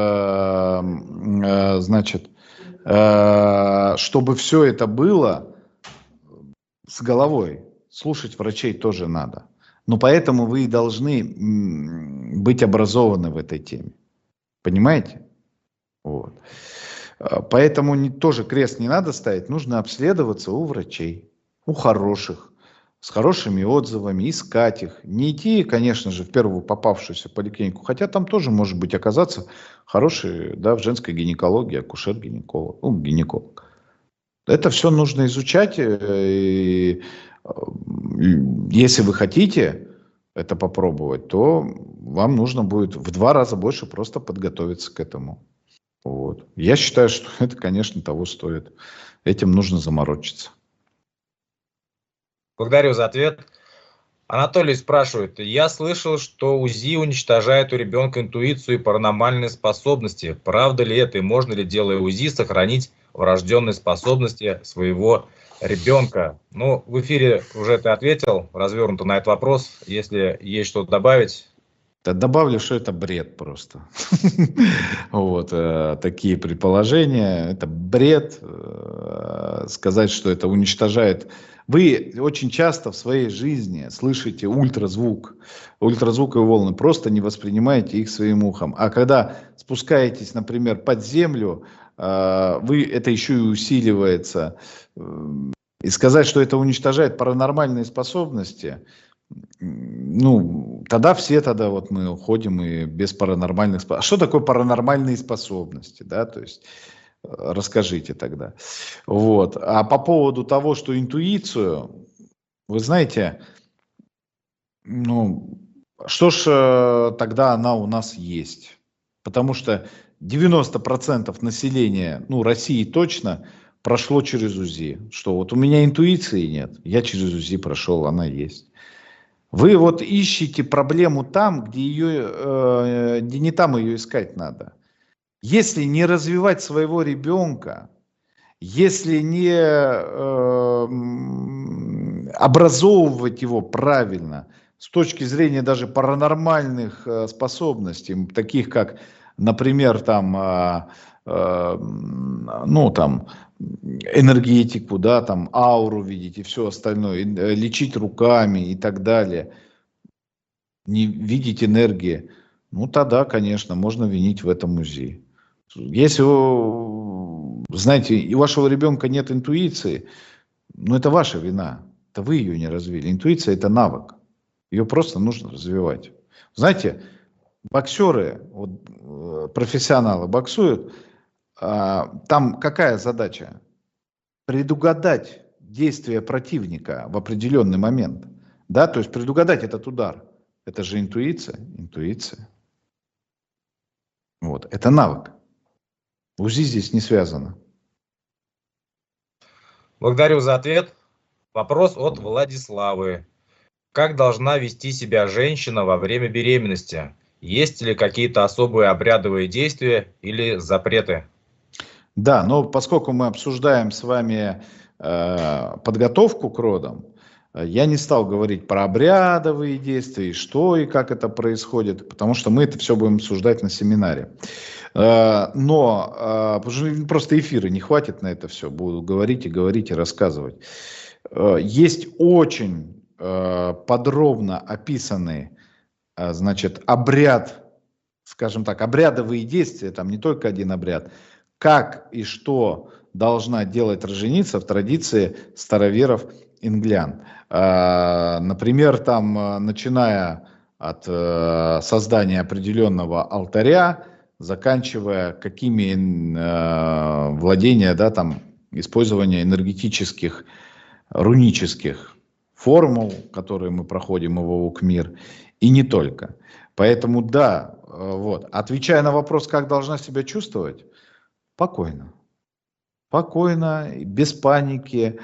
значит, чтобы все это было с головой. Слушать врачей тоже надо. Но поэтому вы и должны быть образованы в этой теме. Понимаете? Вот. Поэтому тоже крест не надо ставить. Нужно обследоваться у врачей. У хороших. С хорошими отзывами. Искать их. Не идти, конечно же, в первую попавшуюся поликлинику. Хотя там тоже может быть оказаться хороший, да, в женской гинекологии, акушер-гинеколог. Гинеколог. Это все нужно изучать. И если вы хотите это попробовать, то вам нужно будет в 2 раза больше просто подготовиться к этому. Вот. Я считаю, что это, конечно, того стоит. Этим нужно заморочиться. Благодарю за ответ. Анатолий спрашивает, я слышал, что УЗИ уничтожает у ребенка интуицию и паранормальные способности. Правда ли это и можно ли, делая УЗИ, сохранить врожденные способности своего ребенка? В эфире уже ты ответил развернуто на этот вопрос. Если есть что-то добавить. Да добавлю, что это бред просто. Вот такие предположения. Это бред. Сказать, что это уничтожает. Вы очень часто в своей жизни слышите ультразвук, ультразвуковые волны, просто не воспринимаете их своим ухом. А когда спускаетесь, например, под землю, это еще и усиливается. И сказать, что это уничтожает паранормальные способности, тогда вот мы уходим и без паранормальных способностей. А что такое паранормальные способности? Да? То есть расскажите тогда. Вот. А по поводу того, что интуицию, вы знаете, что ж тогда она у нас есть? Потому что 90% населения, России точно, прошло через УЗИ. Что вот у меня интуиции нет, я через УЗИ прошел, она есть. Вы вот ищете проблему там, где не там ее искать надо. Если не развивать своего ребенка, если не образовывать его правильно, с точки зрения даже паранормальных способностей, таких как, например, энергетику, да, ауру видеть и все остальное, лечить руками и так далее, не видеть энергии, тогда, конечно, можно винить в этом УЗИ. Если, знаете, у вашего ребенка нет интуиции, это ваша вина. Это вы ее не развили. Интуиция – это навык. Ее просто нужно развивать. Знаете, боксеры, профессионалы боксуют, там какая задача? Предугадать действия противника в определенный момент. Да? То есть предугадать этот удар. Это же интуиция. Интуиция. Вот. Это навык. УЗИ здесь не связано. Благодарю за ответ. Вопрос от Владиславы. Как должна вести себя женщина во время беременности? Есть ли какие-то особые обрядовые действия или запреты? Да, но поскольку мы обсуждаем с вами подготовку к родам, я не стал говорить про обрядовые действия, и что и как это происходит, потому что мы это все будем обсуждать на семинаре. Но потому что просто эфира не хватит на это все, буду говорить и рассказывать. Есть очень подробно описанный, значит, обряд, скажем так, обрядовые действия, там не только один обряд, как и что должна делать роженица в традиции староверов инглян. Например, там, начиная от создания определенного алтаря, заканчивая какими владения, да, там, использования энергетических, рунических формул, которые мы проходим в Вовук-Мир, и не только. Поэтому да, вот. Отвечая на вопрос, как должна себя чувствовать, спокойно. Спокойно, без паники,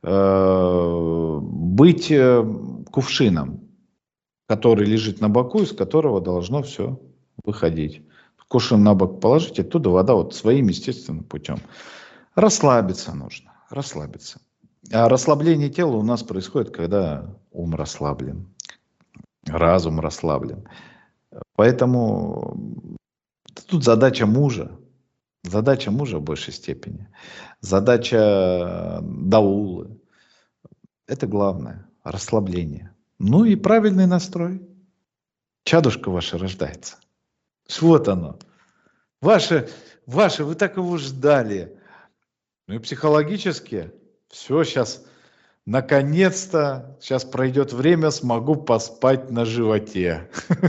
быть кувшином, который лежит на боку, из которого должно все выходить. Кувшин на бок положить, оттуда вода вот своим естественным путем. Расслабиться нужно, расслабиться. А расслабление тела у нас происходит, когда ум расслаблен, разум расслаблен. Поэтому тут задача мужа. Задача мужа в большей степени. Задача даулы. Это главное. Расслабление. Ну и правильный настрой. Чадушка ваша рождается. Вот оно. Ваше, вы так его ждали. Ну и психологически все сейчас, наконец-то, сейчас пройдет время, смогу поспать на животе.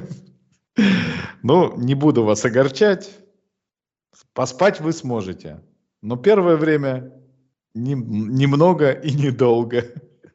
Ну, не буду вас огорчать. Поспать вы сможете, но первое время немного и недолго.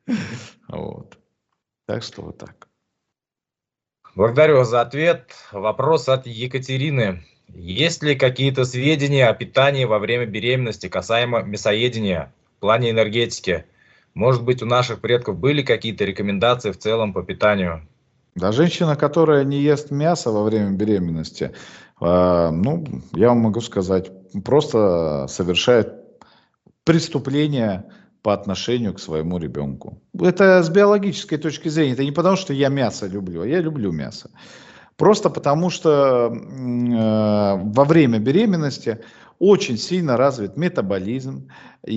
Вот. Так что вот так. Благодарю за ответ. Вопрос от Екатерины. Есть ли какие-то сведения о питании во время беременности касаемо мясоедения в плане энергетики? Может быть, у наших предков были какие-то рекомендации в целом по питанию? Да, женщина, которая не ест мясо во время беременности, ну, я вам могу сказать, просто совершает преступление по отношению к своему ребенку. Это с биологической точки зрения. Это не потому, что я мясо люблю, а я люблю мясо. Просто потому, что во время беременности очень сильно развит метаболизм,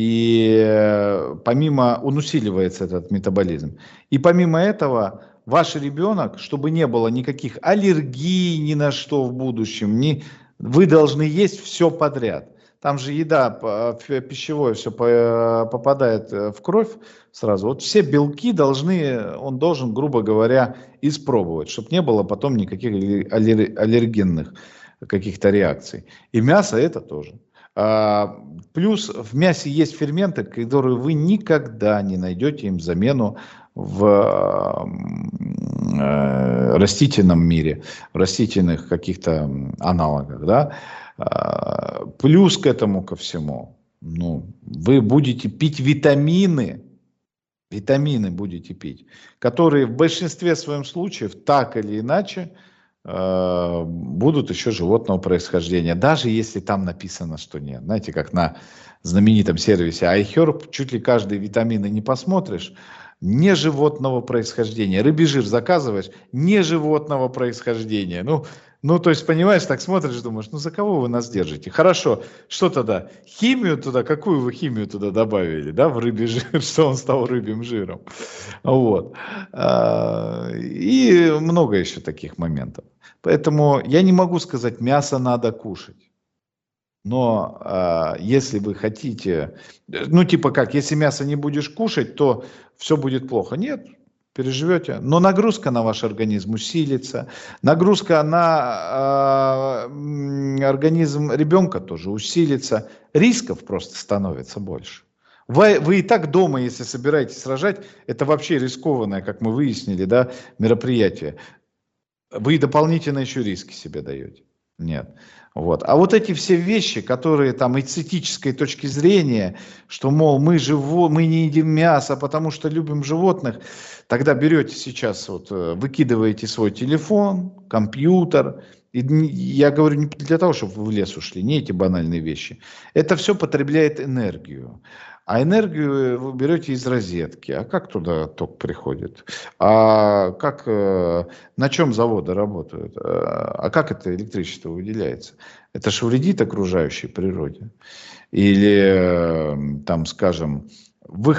и помимо, он усиливается этот метаболизм. И помимо этого, ваш ребенок, чтобы не было никаких аллергий ни на что в будущем, вы должны есть все подряд. Там же еда пищевое все попадает в кровь сразу. Вот все белки он должен, грубо говоря, испробовать, чтобы не было потом никаких аллергенных каких-то реакций. И мясо это тоже. Плюс в мясе есть ферменты, которые вы никогда не найдете им замену в растительном мире, в растительных каких-то аналогах, да. Плюс к этому ко всему, ну, вы будете пить витамины будете пить, которые в большинстве своем случаев так или иначе будут еще животного происхождения, даже если там написано, что нет. Знаете, как на знаменитом сервисе iHerb, чуть ли каждый витамин и не посмотришь, не животного происхождения. Рыбий жир заказываешь, не животного происхождения. Ну, то есть, понимаешь, так смотришь, думаешь, ну, за кого вы нас держите? Хорошо, что тогда? Химию туда, какую вы химию туда добавили, да, в рыбий жир, что он стал рыбьим жиром? Вот. И много еще таких моментов. Поэтому я не могу сказать, мясо надо кушать. Но если вы хотите, ну типа как, если мясо не будешь кушать, то все будет плохо. Нет, переживете. Но нагрузка на ваш организм усилится. Нагрузка на организм ребенка тоже усилится. Рисков просто становится больше. Вы и так дома, если собираетесь рожать, это вообще рискованное, как мы выяснили, да, мероприятие. Вы дополнительно еще риски себе даете. Нет. Вот. А вот эти все вещи, которые там и с этической точки зрения, что, мол, мы не едим мясо, потому что любим животных, тогда берете сейчас, вот, выкидываете свой телефон, компьютер, и я говорю не для того, чтобы вы в лес ушли, не эти банальные вещи. Это все потребляет энергию. А энергию вы берете из розетки. А как туда ток приходит? А как, на чем заводы работают? А как это электричество выделяется? Это же вредит окружающей природе. Или, там, скажем, вы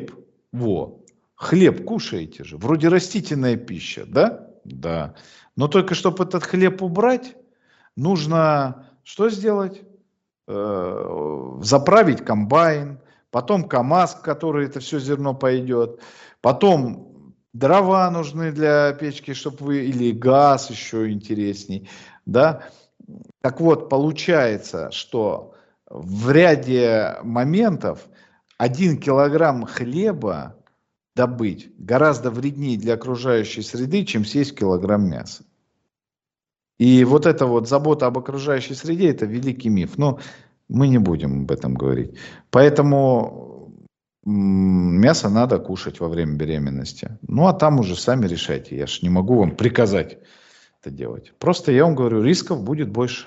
хлеб кушаете же, вроде растительная пища, да? Да. Но только чтобы этот хлеб убрать, нужно что сделать? Заправить комбайн, потом КАМАЗ, в который это все зерно пойдет, потом дрова нужны для печки, чтобы вы, или газ еще интересней, да. Так вот, получается, что в ряде моментов 1 килограмм хлеба добыть гораздо вреднее для окружающей среды, чем съесть килограмм мяса. И вот эта вот забота об окружающей среде – это великий миф. Но мы не будем об этом говорить. Поэтому мясо надо кушать во время беременности. Ну, а там уже сами решайте. Я же не могу вам приказать это делать. Просто я вам говорю, рисков будет больше.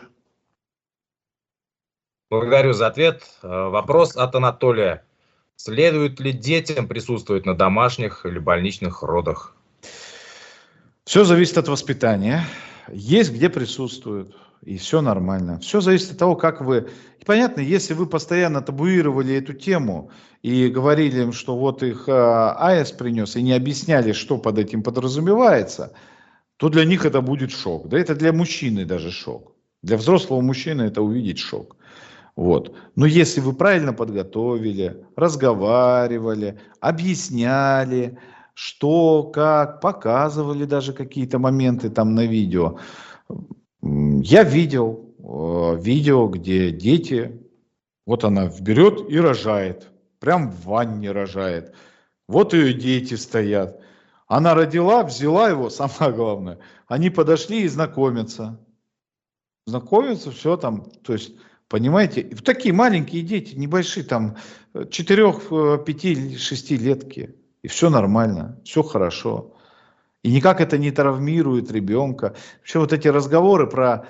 Благодарю за ответ. Вопрос от Анатолия. Следует ли детям присутствовать на домашних или больничных родах? Все зависит от воспитания. Есть где присутствуют. И все нормально. Все зависит от того, как вы... И понятно, если вы постоянно табуировали эту тему и говорили им, что вот их АЭС принес, и не объясняли, что под этим подразумевается, то для них это будет шок. Да это для мужчины даже шок. Для взрослого мужчины это увидеть шок. Вот. Но если вы правильно подготовили, разговаривали, объясняли, что, как, показывали даже какие-то моменты там на видео. Я видел видео, где дети, вот она берет и рожает, прям в ванне рожает. Вот ее дети стоят. Она родила, взяла его, самое главное. Они подошли и знакомятся. Знакомятся, все там, то есть... Понимаете, такие маленькие дети, небольшие, там 4, 5, 6 летки, и все нормально, все хорошо. И никак это не травмирует ребенка. Вообще вот эти разговоры про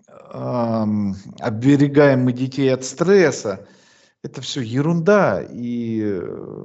оберегаем мы детей от стресса, это все ерунда. И,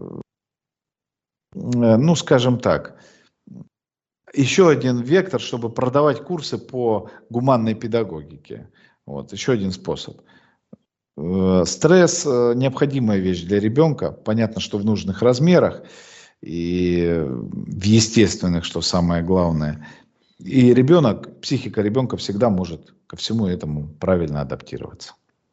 ну, скажем так, еще один вектор, чтобы продавать курсы по гуманной педагогике. Вот, еще один способ. Стресс – необходимая вещь для ребенка. Понятно, что в нужных размерах и в естественных, что самое главное. И ребенок, психика ребенка всегда может ко всему этому правильно адаптироваться.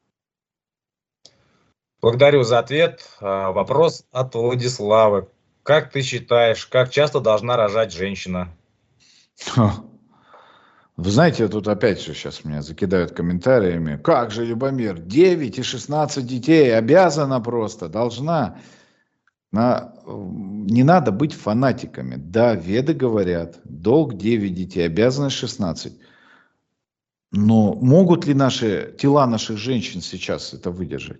Благодарю за ответ. Вопрос от Владиславы. Как ты считаешь, как часто должна рожать женщина? Вы знаете, тут опять все сейчас меня закидают комментариями. Как же, Любомир, 9 и 16 детей, обязана просто, должна. Не надо быть фанатиками. Да, веды говорят, долг 9 детей, обязанность 16. Но могут ли тела наших женщин сейчас это выдержать?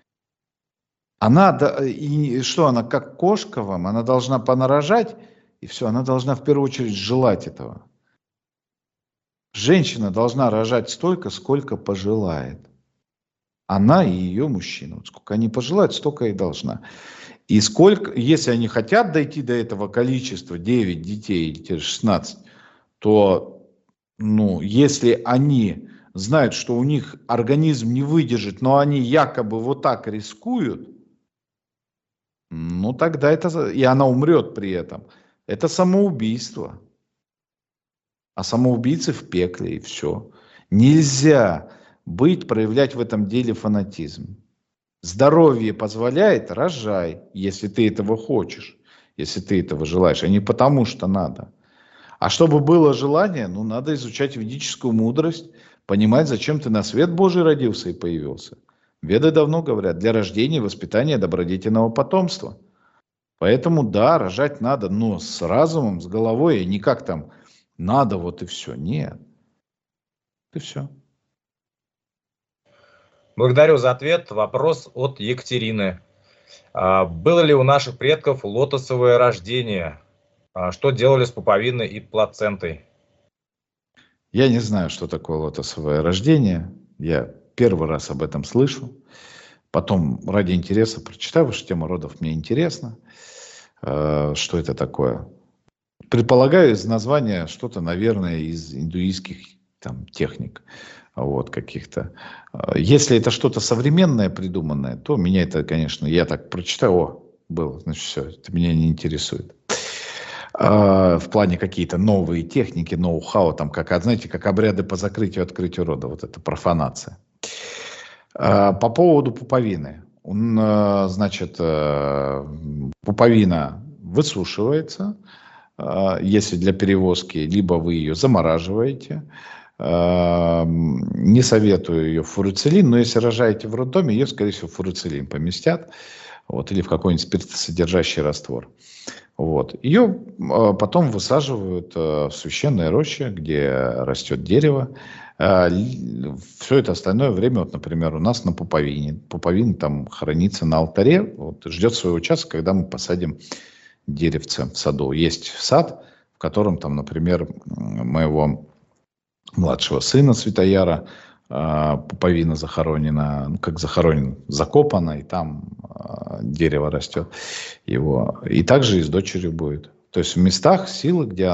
Что она, как кошка вам, она должна понарожать, и все, она должна в первую очередь желать этого. Женщина должна рожать столько, сколько пожелает. Она и ее мужчина. Вот сколько они пожелают, столько и должна. И сколько, если они хотят дойти до этого количества, 9 детей или 16, то, если они знают, что у них организм не выдержит, но они якобы вот так рискуют, тогда и она умрет при этом. Это самоубийство. А самоубийцы в пекле, и все. Нельзя проявлять в этом деле фанатизм. Здоровье позволяет, рожай, если ты этого хочешь, если ты этого желаешь, а не потому что надо. А чтобы было желание, надо изучать ведическую мудрость, понимать, зачем ты на свет Божий родился и появился. Веды давно говорят, для рождения и воспитания добродетельного потомства. Поэтому да, рожать надо, но с разумом, с головой, и не как там надо, вот и все. Нет. И все. Благодарю за ответ. Вопрос от Екатерины. Было ли у наших предков лотосовое рождение? Что делали с пуповиной и плацентой? Я не знаю, что такое лотосовое рождение. Я первый раз об этом слышу. Потом ради интереса прочитаю, вашу тему родов, мне интересно, что это такое. Предполагаю, из названия что-то, наверное, из индуистских там техник. Вот, каких-то. Если это что-то современное, придуманное, то меня это, конечно, я так прочитаю, было, значит, все, это меня не интересует. В плане какие-то новые техники, ноу-хау, там, как, знаете, как обряды по закрытию и открытию рода, вот это профанация. По поводу пуповины. Значит, пуповина высушивается, если для перевозки, либо вы ее замораживаете. Не советую ее в фуруцилин, но если рожаете в роддоме, ее, скорее всего, в фуруцилин поместят, вот, или в какой-нибудь спиртосодержащий раствор. Вот. Ее потом высаживают в священной роще, где растет дерево. Все это остальное время, вот, например, у нас на пуповине. Пуповина там хранится на алтаре, вот, ждет своего часа, когда мы посадим деревце в саду. Есть сад, в котором, там, например, моего младшего сына Святояра пуповина захоронена, ну как захоронена, закопана, и там дерево растет его. И также и с дочерью будет. То есть в местах силы, где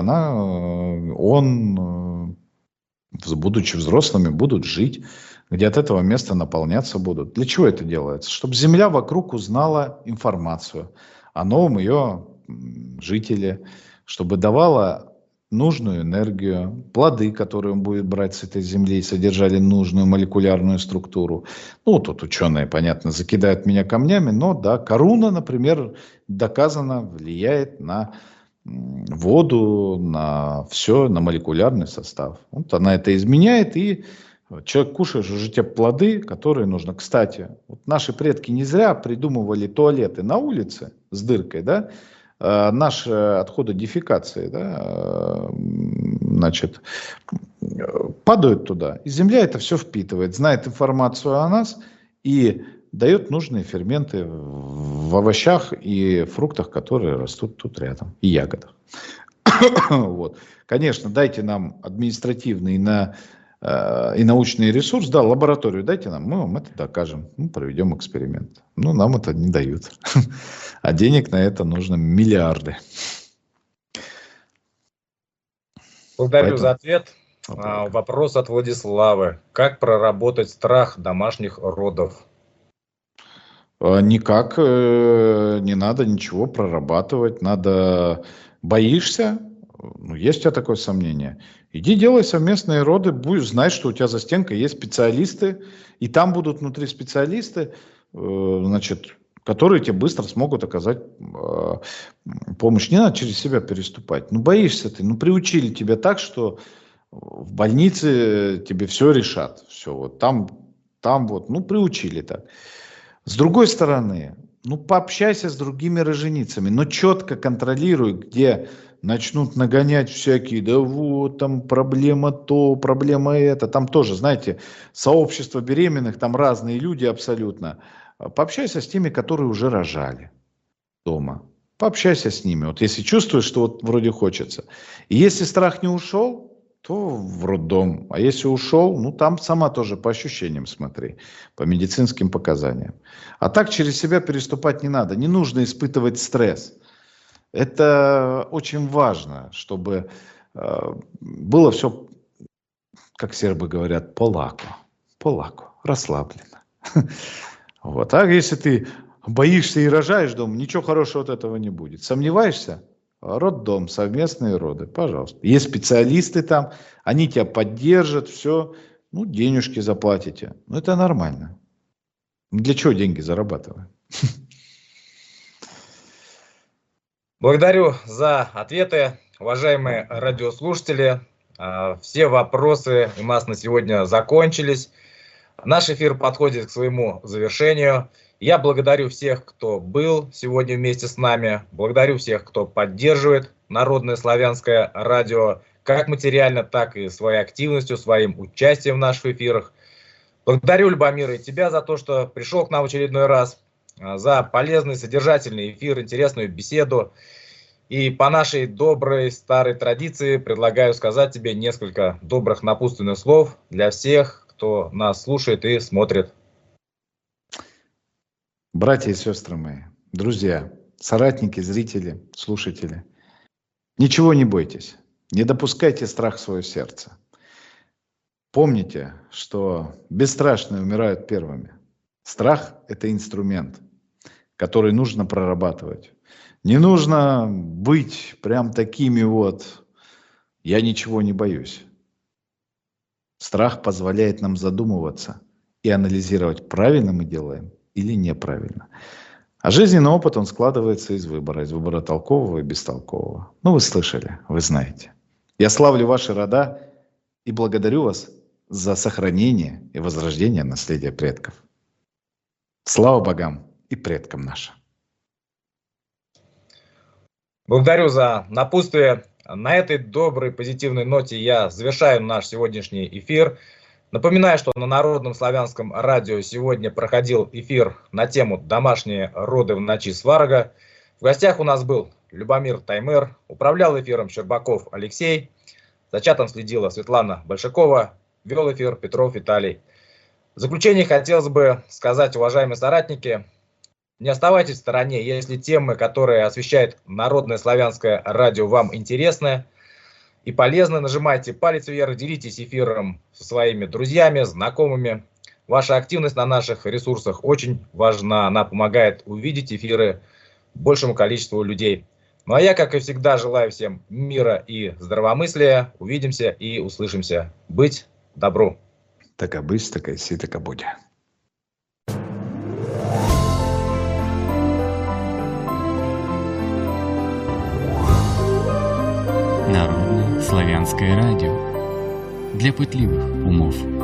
он, будучи взрослыми, будут жить, где от этого места наполняться будут. Для чего это делается? Чтобы земля вокруг узнала информацию о новом ее жителе, чтобы давала нужную энергию, плоды, которые он будет брать с этой земли, содержали нужную молекулярную структуру. Ну, тут ученые, понятно, закидают меня камнями, но да, коруна, например, доказано влияет на воду, на все, на молекулярный состав. Вот она это изменяет, и человек кушает уже те плоды, которые нужно. Кстати, вот наши предки не зря придумывали туалеты на улице с дыркой, да, наши отходы дефекации, да, значит, падают туда, и земля это все впитывает, знает информацию о нас и дает нужные ферменты в овощах и фруктах, которые растут тут рядом, и ягодах. Вот. Конечно, дайте нам административный и научный ресурс, да, лабораторию дайте нам, мы вам это докажем, мы проведем эксперимент. Но нам это не дают. А денег на это нужно миллиарды. Благодарю за ответ. Вопрос от Владиславы. Как проработать страх домашних родов? Никак не надо ничего прорабатывать. Надо... Боишься? Ну, есть у тебя такое сомнение? Иди делай совместные роды, будешь знать, что у тебя за стенкой есть специалисты, и там будут внутри специалисты, значит, которые тебе быстро смогут оказать помощь. Не надо через себя переступать. Ну, боишься ты, ну, приучили тебя так, что в больнице тебе все решат. Все, вот там вот, ну, приучили так. С другой стороны, ну, пообщайся с другими роженицами, но четко контролируй, где начнут нагонять всякие, да вот там проблема то, проблема это. Там тоже, знаете, сообщество беременных, там разные люди абсолютно. Пообщайся с теми, которые уже рожали дома. Пообщайся с ними. Вот если чувствуешь, что вот вроде хочется. И если страх не ушел, то в роддом. А если ушел, ну там сама тоже по ощущениям смотри, по медицинским показаниям. А так через себя переступать не надо. Не нужно испытывать стресс. Это очень важно, чтобы было все, как сербы говорят, полаку, расслабленно. Вот. А если ты боишься и рожаешь дома, ничего хорошего от этого не будет. Сомневаешься? Роддом, совместные роды, пожалуйста. Есть специалисты там, они тебя поддержат, все, ну, денежки заплатите. Ну, это нормально. Для чего деньги зарабатываем? Благодарю за ответы, уважаемые радиослушатели. Все вопросы у нас на сегодня закончились. Наш эфир подходит к своему завершению. Я благодарю всех, кто был сегодня вместе с нами. Благодарю всех, кто поддерживает Народное славянское радио, как материально, так и своей активностью, своим участием в наших эфирах. Благодарю, Любомир, и тебя за то, что пришел к нам в очередной раз, за полезный, содержательный эфир, интересную беседу. И по нашей доброй старой традиции предлагаю сказать тебе несколько добрых напутственных слов для всех, кто нас слушает и смотрит. Братья и сестры мои, друзья, соратники, зрители, слушатели, ничего не бойтесь, не допускайте страх в свое сердце. Помните, что бесстрашные умирают первыми. Страх – это инструмент, который нужно прорабатывать. Не нужно быть прям такими вот «я ничего не боюсь». Страх позволяет нам задумываться и анализировать, правильно мы делаем или неправильно. А жизненный опыт, он складывается из выбора толкового и бестолкового. Ну, вы слышали, вы знаете. Я славлю ваши рода и благодарю вас за сохранение и возрождение наследия предков. Слава богам и предкам нашим. Благодарю за напутствие. На этой доброй, позитивной ноте я завершаю наш сегодняшний эфир. Напоминаю, что на Народном славянском радио сегодня проходил эфир на тему «Домашние роды в ночи Сварога». В гостях у нас был Любомир Таймыр, управлял эфиром Щербаков Алексей, за чатом следила Светлана Большакова, вел эфир Петров Виталий. В заключение хотелось бы сказать, уважаемые соратники, не оставайтесь в стороне, если темы, которые освещает Народное славянское радио, вам интересны и полезны. Нажимайте палец вверх, делитесь эфиром со своими друзьями, знакомыми. Ваша активность на наших ресурсах очень важна. Она помогает увидеть эфиры большему количеству людей. Ну а я, как и всегда, желаю всем мира и здравомыслия. Увидимся и услышимся. Быть добру. Така бысть, така си, така будь. Народное славянское радио. Для пытливых умов.